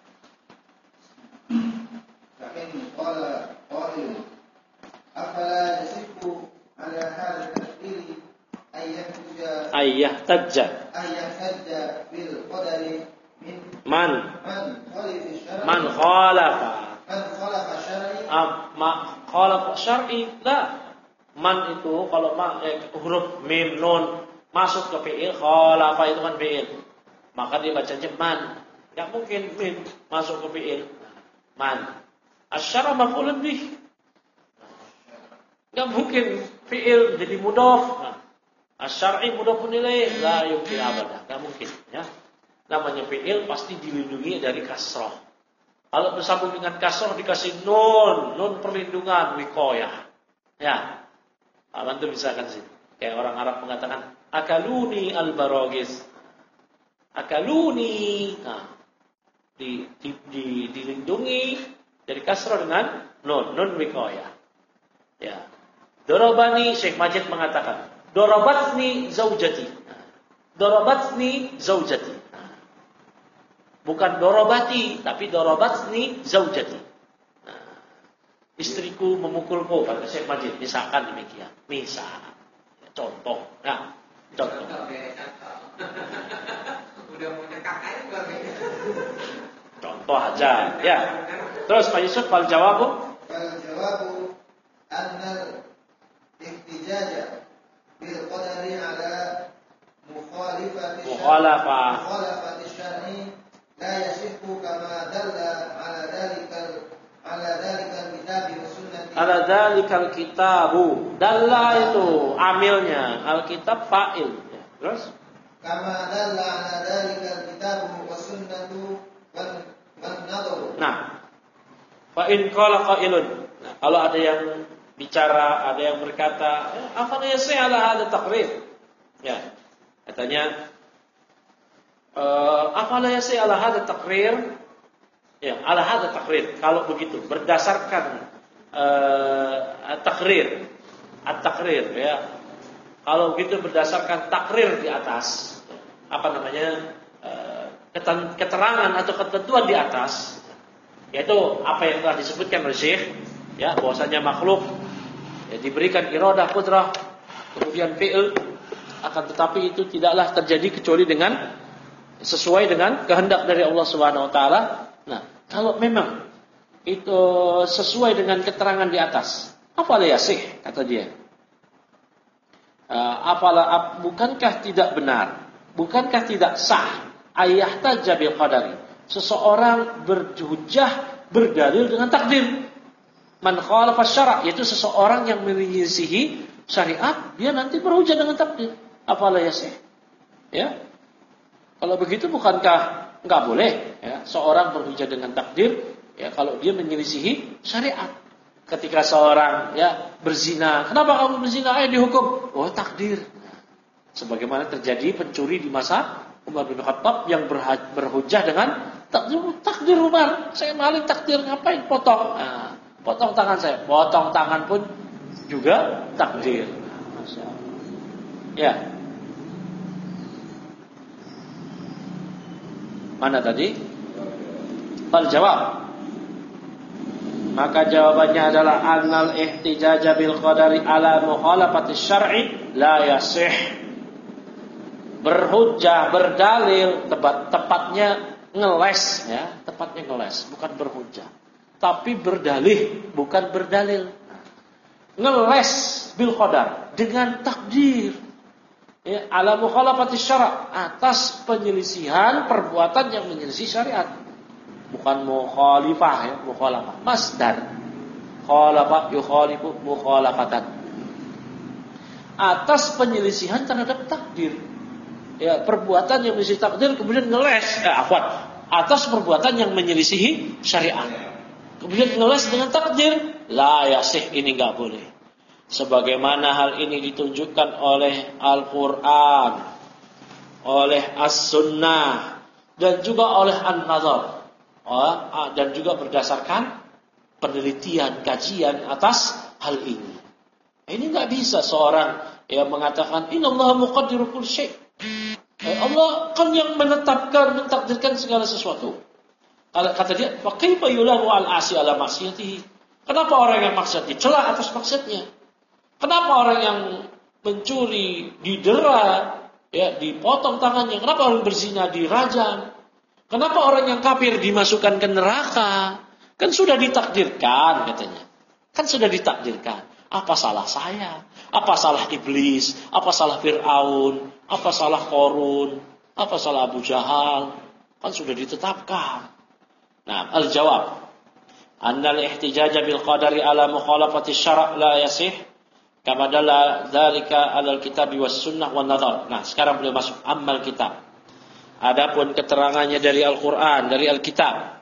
Lakin qala qail afala yasifu ala hal tadbiri ayyan tuja Ayah tajja. ayyan sajja bil qadari min Man man khalifi syar'i man khalafa. man khalafa syar'i Ah, ma khalafa syar'i la. Man itu kalau ma, eh, huruf mim nun masuk ke fi'il, khalafa itu kan fi'il. Maka dia bacanya man. Enggak mungkin mim masuk ke fi'il. Man. Asyara maf'ulun bih. Enggak mungkin fi'il jadi mudhaf. Nah, asyar'i mudhafun ilaih, la yumkin abadah. Enggak mungkin, ya. Namanya fi'il pasti dilindungi dari kasrah. Kalau bersambung dengan kasrah dikasih nun, nun perlindungan, wiqayah. Ya. Antum bisa kan sih. Kayak orang Arab mengatakan akaluni al-baragis. Akaluni. Nah, di, di, di, dilindungi dari kasrah dengan nun, nun wiqayah. Ya. Dorobani, Syekh Majid mengatakan, dorobatni zaujati. Dorobatni zaujati. Bukan dorobati, tapi dorobatni zaujati. Nah, istriku memukulku, kata Syekh Majid. Misalkan demikian. Misal. Contoh. Nah, contoh. Udah mau nekak aja enggak? Contoh aja, ya. Terus Pak Yusuf, fal jawabu? fal jawabu anna ihtijaja bil qadari ala mukhalifati Mukhalafah. mukhalafati syar'i la yasifu kama dalla ala dalika ala dalika kitab wa sunnati Ala dalikal kitabu. Dalla itu amilnya, alkitab fa'il. Ya. Terus? kama dalla ala dalika kitab wa sunnatu wan wan nadhru. Nah, fa in qala qailun. Nah, kalau ada yang bicara, ada yang berkata, apa namanya sih ala ada takrif? Ya, katanya, uh, apa namanya sih ala ada takrir? Ya, ala ada takrir. Kalau begitu, berdasarkan uh, takrir, at-takrir, ya. Kalau begitu berdasarkan takrir di atas, apa namanya, uh, keterangan atau ketentuan di atas, yaitu apa yang telah disebutkan oleh Syekh, ya, bahwasanya makhluk ya, diberikan iradah, qudrah, kemudian fi'il, akan tetapi itu tidaklah terjadi kecuali dengan sesuai dengan kehendak dari Allah Subhanahu wa taala. Nah, kalau memang itu sesuai dengan keterangan di atas, apalah yasih, kata dia. Uh, apalah bukankah tidak benar? Bukankah tidak sah ayah tajabil qadari? Seseorang berhujjah berdalil dengan takdir. Man khalafa syara', yaitu seseorang yang menyelisihi syariat, dia nanti berhujah dengan takdir. Apalah yasih? Ya. Kalau begitu bukankah enggak boleh ya seorang berhujah dengan takdir ya kalau dia menyelisihi syariat. Ketika seorang ya berzina, kenapa kamu berzina? Ayo dihukum. Oh, takdir. Sebagaimana terjadi pencuri di masa Umar bin Khattab yang berhujah dengan takdir, takdir Umar, saya maling takdir, ngapain potong? Nah, potong tangan saya, potong tangan pun juga takdir. Masya Allah. Ya. Mana tadi? Al jawab. Maka jawabannya adalah annal ihtijaja bil qadari ala mukhalafati syar'i la yasih. Berhujjah, berdalil, tepat, tepatnya ngeles ya, tepatnya ngeles, bukan berhujjah. Tapi berdalih, bukan berdalil. Ngeles bil qadar dengan takdir. Ya, ala mukhalafati syara', atas penyelisihan perbuatan yang menyelisih syariat. Bukan mukhalifah ya, mukhalafah. Masdar. Khalafa yukhalifu mukhalafatan. Atas penyelisihan terhadap takdir. Ya, perbuatan yang menyelisih takdir kemudian ngeles, eh afwan, atas perbuatan yang menyelisihi syariat. Kemudian ngeles dengan takdir, la yasih, ini enggak boleh. Sebagaimana hal ini ditunjukkan oleh Al-Qur'an, oleh As-Sunnah, dan juga oleh An-Nazar. Oh, dan juga berdasarkan penelitian, kajian atas hal ini. Ini enggak bisa seorang yang mengatakan innallaha muqaddiru kulli syai'. Allah kan yang menetapkan, mentakdirkan segala sesuatu. Kata dia, "Fa kaifa yulamu al-asi ala maksiyatihi?" Kenapa orang yang maksiat dicela atas maksiatnya? Kenapa orang yang mencuri didera, ya, dipotong tangannya? Kenapa orang berzina dirajam? Kenapa orang yang kafir dimasukkan ke neraka? Kan sudah ditakdirkan katanya. Kan sudah ditakdirkan. Apa salah saya? Apa salah iblis? Apa salah Fir'aun? Apa salah Qarun? Apa salah Abu Jahal? Kan sudah ditetapkan. Nah, al-jawab. Annal ihtijaja bil qadari ala mukhalafati syara' la yasih. Kama dalla dzalika 'alal kitab was sunnah wan nadhar. Nah, sekarang beliau masuk amal kitab. Adapun keterangannya dari Al-Qur'an, dari Al-Kitab.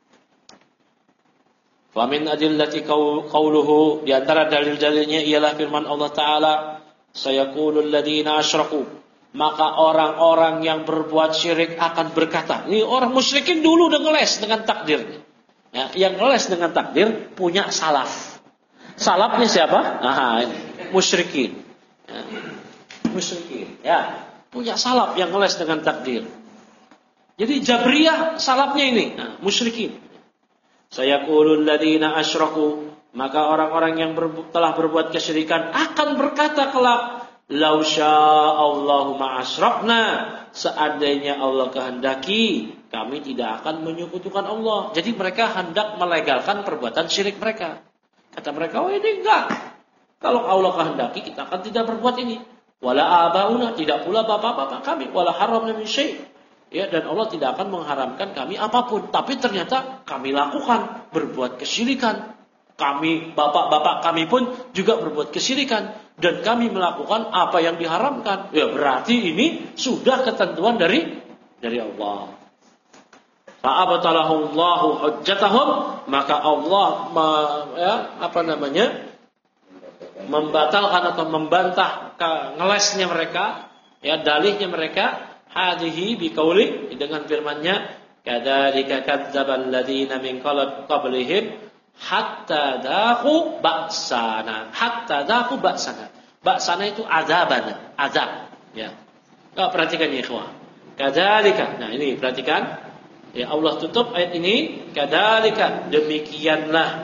Wa min adillati qauluhu, di antara dalil-dalilnya ialah firman Allah Ta'ala, sayaqulul ladzina asyraku, maka orang-orang yang berbuat syirik akan berkata. Ini orang musyrikin dulu udah ngeles dengan takdirnya. Ya, yang ngeles dengan takdir punya salaf. Salafnya siapa? Nah, ini musyrikin. Ya, musyrikin. Ya, punya salaf yang ngeles dengan takdir. Jadi Jabriyah salafnya ini, nah, musyrikin. Sayaqulul ladzina asyraku, maka orang-orang yang ber, telah berbuat kesyirikan akan berkata kelak, lau sya'allahu ma'asyrakna, seandainya Allah kehendaki, kami tidak akan menyekutukan Allah. Jadi mereka hendak melegalkan perbuatan syirik mereka. Kata mereka, oh ini enggak. Kalau Allah kehendaki, kita akan tidak berbuat ini. Wala abauna, tidak pula bapak-bapak kami. Wala haramna min syai'. Ya, dan Allah tidak akan mengharamkan kami apapun. Tapi ternyata kami lakukan, berbuat kesyirikan. Kami, bapak-bapak kami pun juga berbuat kesyirikan. Dan kami melakukan apa yang diharamkan. Ya, berarti ini sudah ketentuan dari dari Allah. Fa'abatalahullahu hujjatahum, maka Allah ya, apa namanya? membatalkan atau membantah ngelesnya mereka, ya, dalihnya mereka, hadhihi biqauli, dengan firman-Nya, kadzalika kadzdzabal ladzina min qablihim hatta daqu ba'sana, hatta daqu ba'sana. Ba'sana itu azabana, azab, ya. Nah, perhatikan ya ikhwah. Kadzalika. Nah, ini perhatikan. Ya, Allah tutup ayat ini, kadzalika, demikianlah,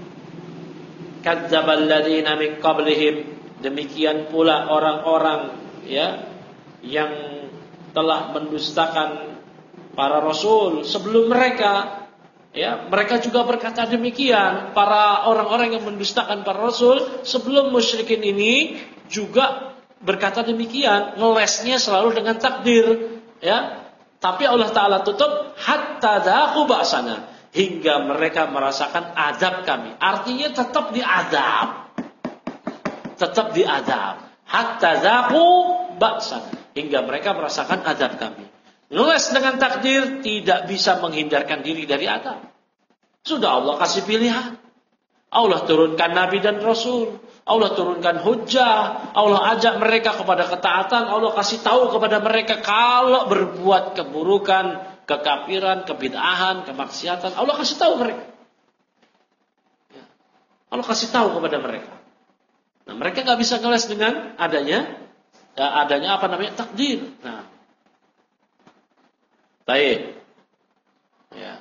kadzdzabal ladzina min qablihim, demikian pula orang-orang, ya, yang telah mendustakan para rasul sebelum mereka. Ya, mereka juga berkata demikian. Para orang-orang yang mendustakan para rasul sebelum musyrikin ini juga berkata demikian. Ngelesnya selalu dengan takdir, ya. Tapi Allah Ta'ala tutup hatta daqu ba'sana, hingga mereka merasakan azab kami. Artinya tetap diazab. Tetap diazab. Hatta zaqu ba'san, hingga mereka merasakan azab kami. Ngeles dengan takdir tidak bisa menghindarkan diri dari azab. Sudah Allah kasih pilihan. Allah turunkan nabi dan rasul. Allah turunkan hujjah. Allah ajak mereka kepada ketaatan. Allah kasih tahu kepada mereka kalau berbuat keburukan, kekafiran, kebid'ahan, kemaksiatan, Allah kasih tahu mereka. Allah kasih tahu kepada mereka. Nah, mereka nggak bisa ngeles dengan adanya, ya, adanya apa namanya takdir. Nah, baik, ya.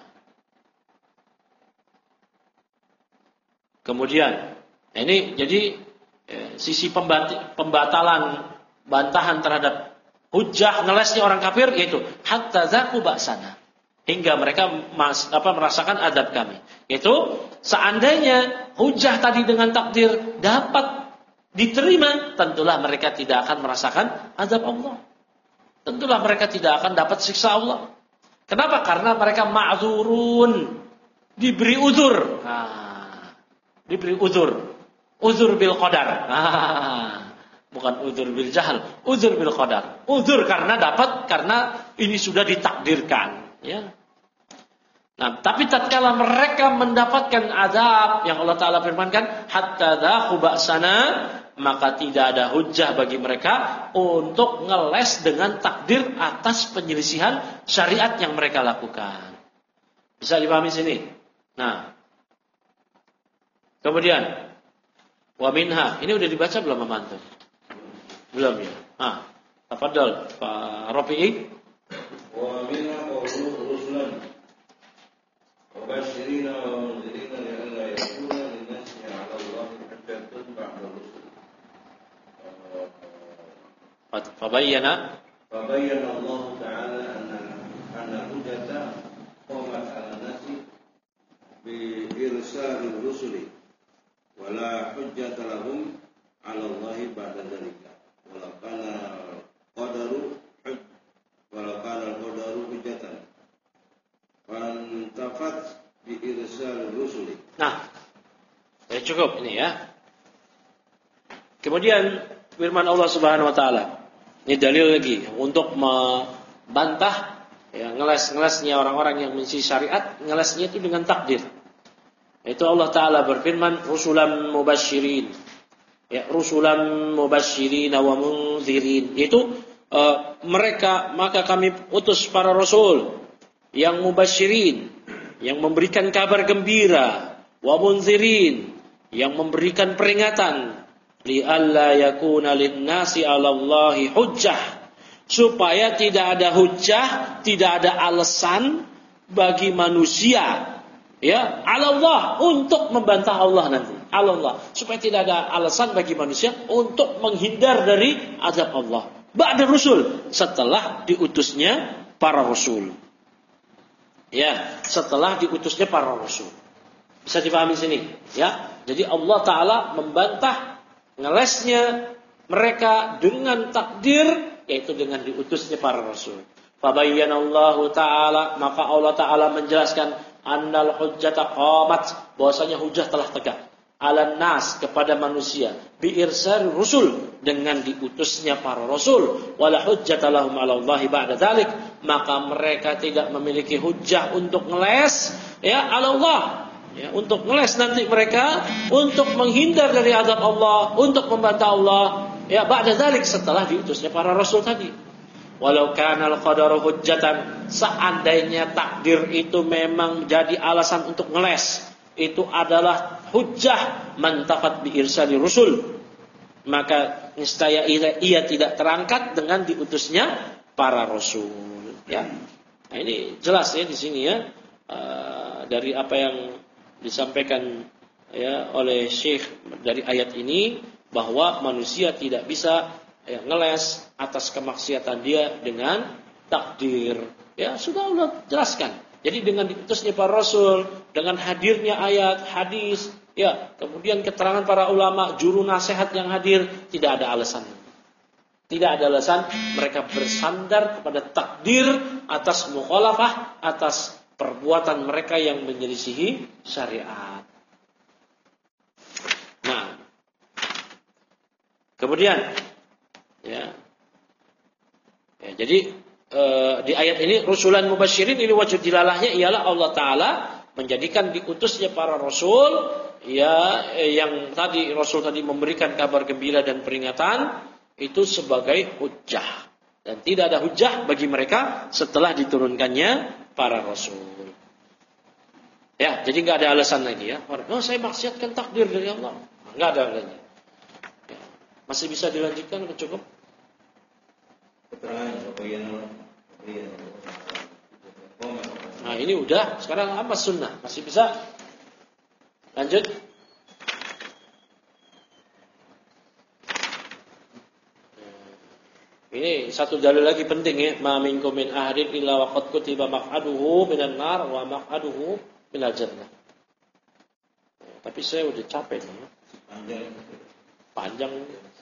Kemudian, nah ini jadi ya, sisi pembat- pembatalan bantahan terhadap hujah ngelesnya orang kafir yaitu hatta zaku ba'sana, hingga mereka mas, apa, merasakan adab kami. Yaitu seandainya hujah tadi dengan takdir dapat diterima, tentulah mereka tidak akan merasakan azab Allah. Tentulah mereka tidak akan dapat siksa Allah. Kenapa? Karena mereka ma'zurun, diberi uzur. Nah, diberi uzur. Uzur bil qadar. Nah, bukan uzur bil jahal, uzur bil qadar. Uzur karena dapat, karena ini sudah ditakdirkan, ya. Nah, tapi tatkala mereka mendapatkan azab yang Allah Ta'ala firmankan, hatta dzaqu ba'sana, maka tidak ada hujjah bagi mereka untuk ngeles dengan takdir atas penyelisihan syariat yang mereka lakukan. Bisa dipahami sini? Nah, kemudian wa minha, ini udah dibaca belum Mantu? Belum ya? Ah, tafadhol Pak Rafi'i. Wa minha qawlu rusulan وبشرين ومنذرين لئلا يكون للناس على الله حجة بعد الرسل. فبين فبين الله تعالى أن أن الحجة قامت على الناس بإرسال الرسل ولا حجة لهم على الله بعد ذلك ولو كان القدر حج ولو كان القدر حجة Fantafat bi irsal rusuli. Nah, ya cukup ini ya. Kemudian firman Allah Subhanahu wa taala. Ini dalil lagi untuk membantah ya ngeles-ngelesnya orang-orang yang menci syariat, ngelesnya itu dengan takdir. Itu Allah Taala berfirman, rusulan mubasysyirin. Ya, rusulan mubasysyirin wa mundzirin. Itu uh, mereka, maka kami utus para rasul yang mubasyirin, yang memberikan kabar gembira, wa munzirin, yang memberikan peringatan, li alla yakuna lin-nasi 'ala Allahi hujjah, supaya tidak ada hujjah, tidak ada alasan bagi manusia, ya, 'ala Allah, untuk membantah Allah nanti, 'ala Allah, supaya tidak ada alasan bagi manusia untuk menghindar dari azab Allah. Ba'da rusul, setelah diutusnya para rasul. Ya, setelah diutusnya para rasul. Bisa dipahami sini, ya. Jadi Allah Taala membantah ngelesnya mereka dengan takdir, yaitu dengan diutusnya para rasul. Fabayyanallahu Taala, maka Allah Taala menjelaskan annal hujjata qamat, bahwasanya hujjah telah tegak alan nas, kepada manusia, bi irsal rusul, dengan diutusnya para rasul, wala hujjata lahum 'ala Allahi ba'da dzalik, maka mereka tidak memiliki hujjah untuk ngeles ya 'ala Allah, ya, untuk ngeles nanti mereka untuk menghindar dari azab Allah, untuk membantah Allah ya ba'da dzalik, setelah diutusnya para rasul tadi. Walau kana al-qadaru hujjatan, seandainya takdir itu memang jadi alasan untuk ngeles, itu adalah hujjah mantafat bi irsali rusul, maka niscaya ia tidak terangkat dengan diutusnya para rasul, ya. Nah, ini jelas ya di sini ya, uh, dari apa yang disampaikan ya oleh Syekh dari ayat ini, bahwa manusia tidak bisa ya, ngeles atas kemaksiatan dia dengan takdir. Ya, sudah Allah jelaskan. Jadi dengan diutusnya para rasul, dengan hadirnya ayat, hadis, ya, kemudian keterangan para ulama, juru nasihat yang hadir, tidak ada alasan. Tidak ada alasan mereka bersandar kepada takdir atas mukhalafah, atas perbuatan mereka yang menyelisihi syariat. Nah, kemudian ya, ya jadi e, di ayat ini rusulan mubasyirin, ini wajib dilalahnya ialah Allah Ta'ala menjadikan diutusnya para rasul ya, yang tadi rasul tadi memberikan kabar gembira dan peringatan itu sebagai hujjah, dan tidak ada hujjah bagi mereka setelah diturunkannya para rasul. Ya, jadi nggak ada alasan lagi ya. Oh, saya maksiatkan takdir dari Allah, nggak ada lagi. Ya. Masih bisa dilanjutkan atau cukup? Nah ini udah, sekarang apa sunnah? Masih bisa? Lanjut. Ini satu dalil lagi penting ya. Ma minkum min ahadin illa wa qad kutiba maq'aduhu minan nar wa maq'aduhu minal jannah. Ya, tapi saya udah capek nih. Panjang. Panjang.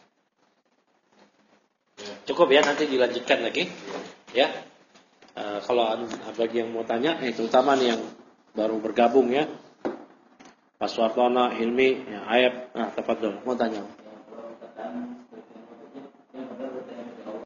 Cukup ya, nanti dilanjutkan lagi. Ya. Uh, kalau bagi yang mau tanya, eh, terutama nih yang baru bergabung ya. Pak Suartono, Hilmi, ya, Ayab, nah tafadhol, mau tanya.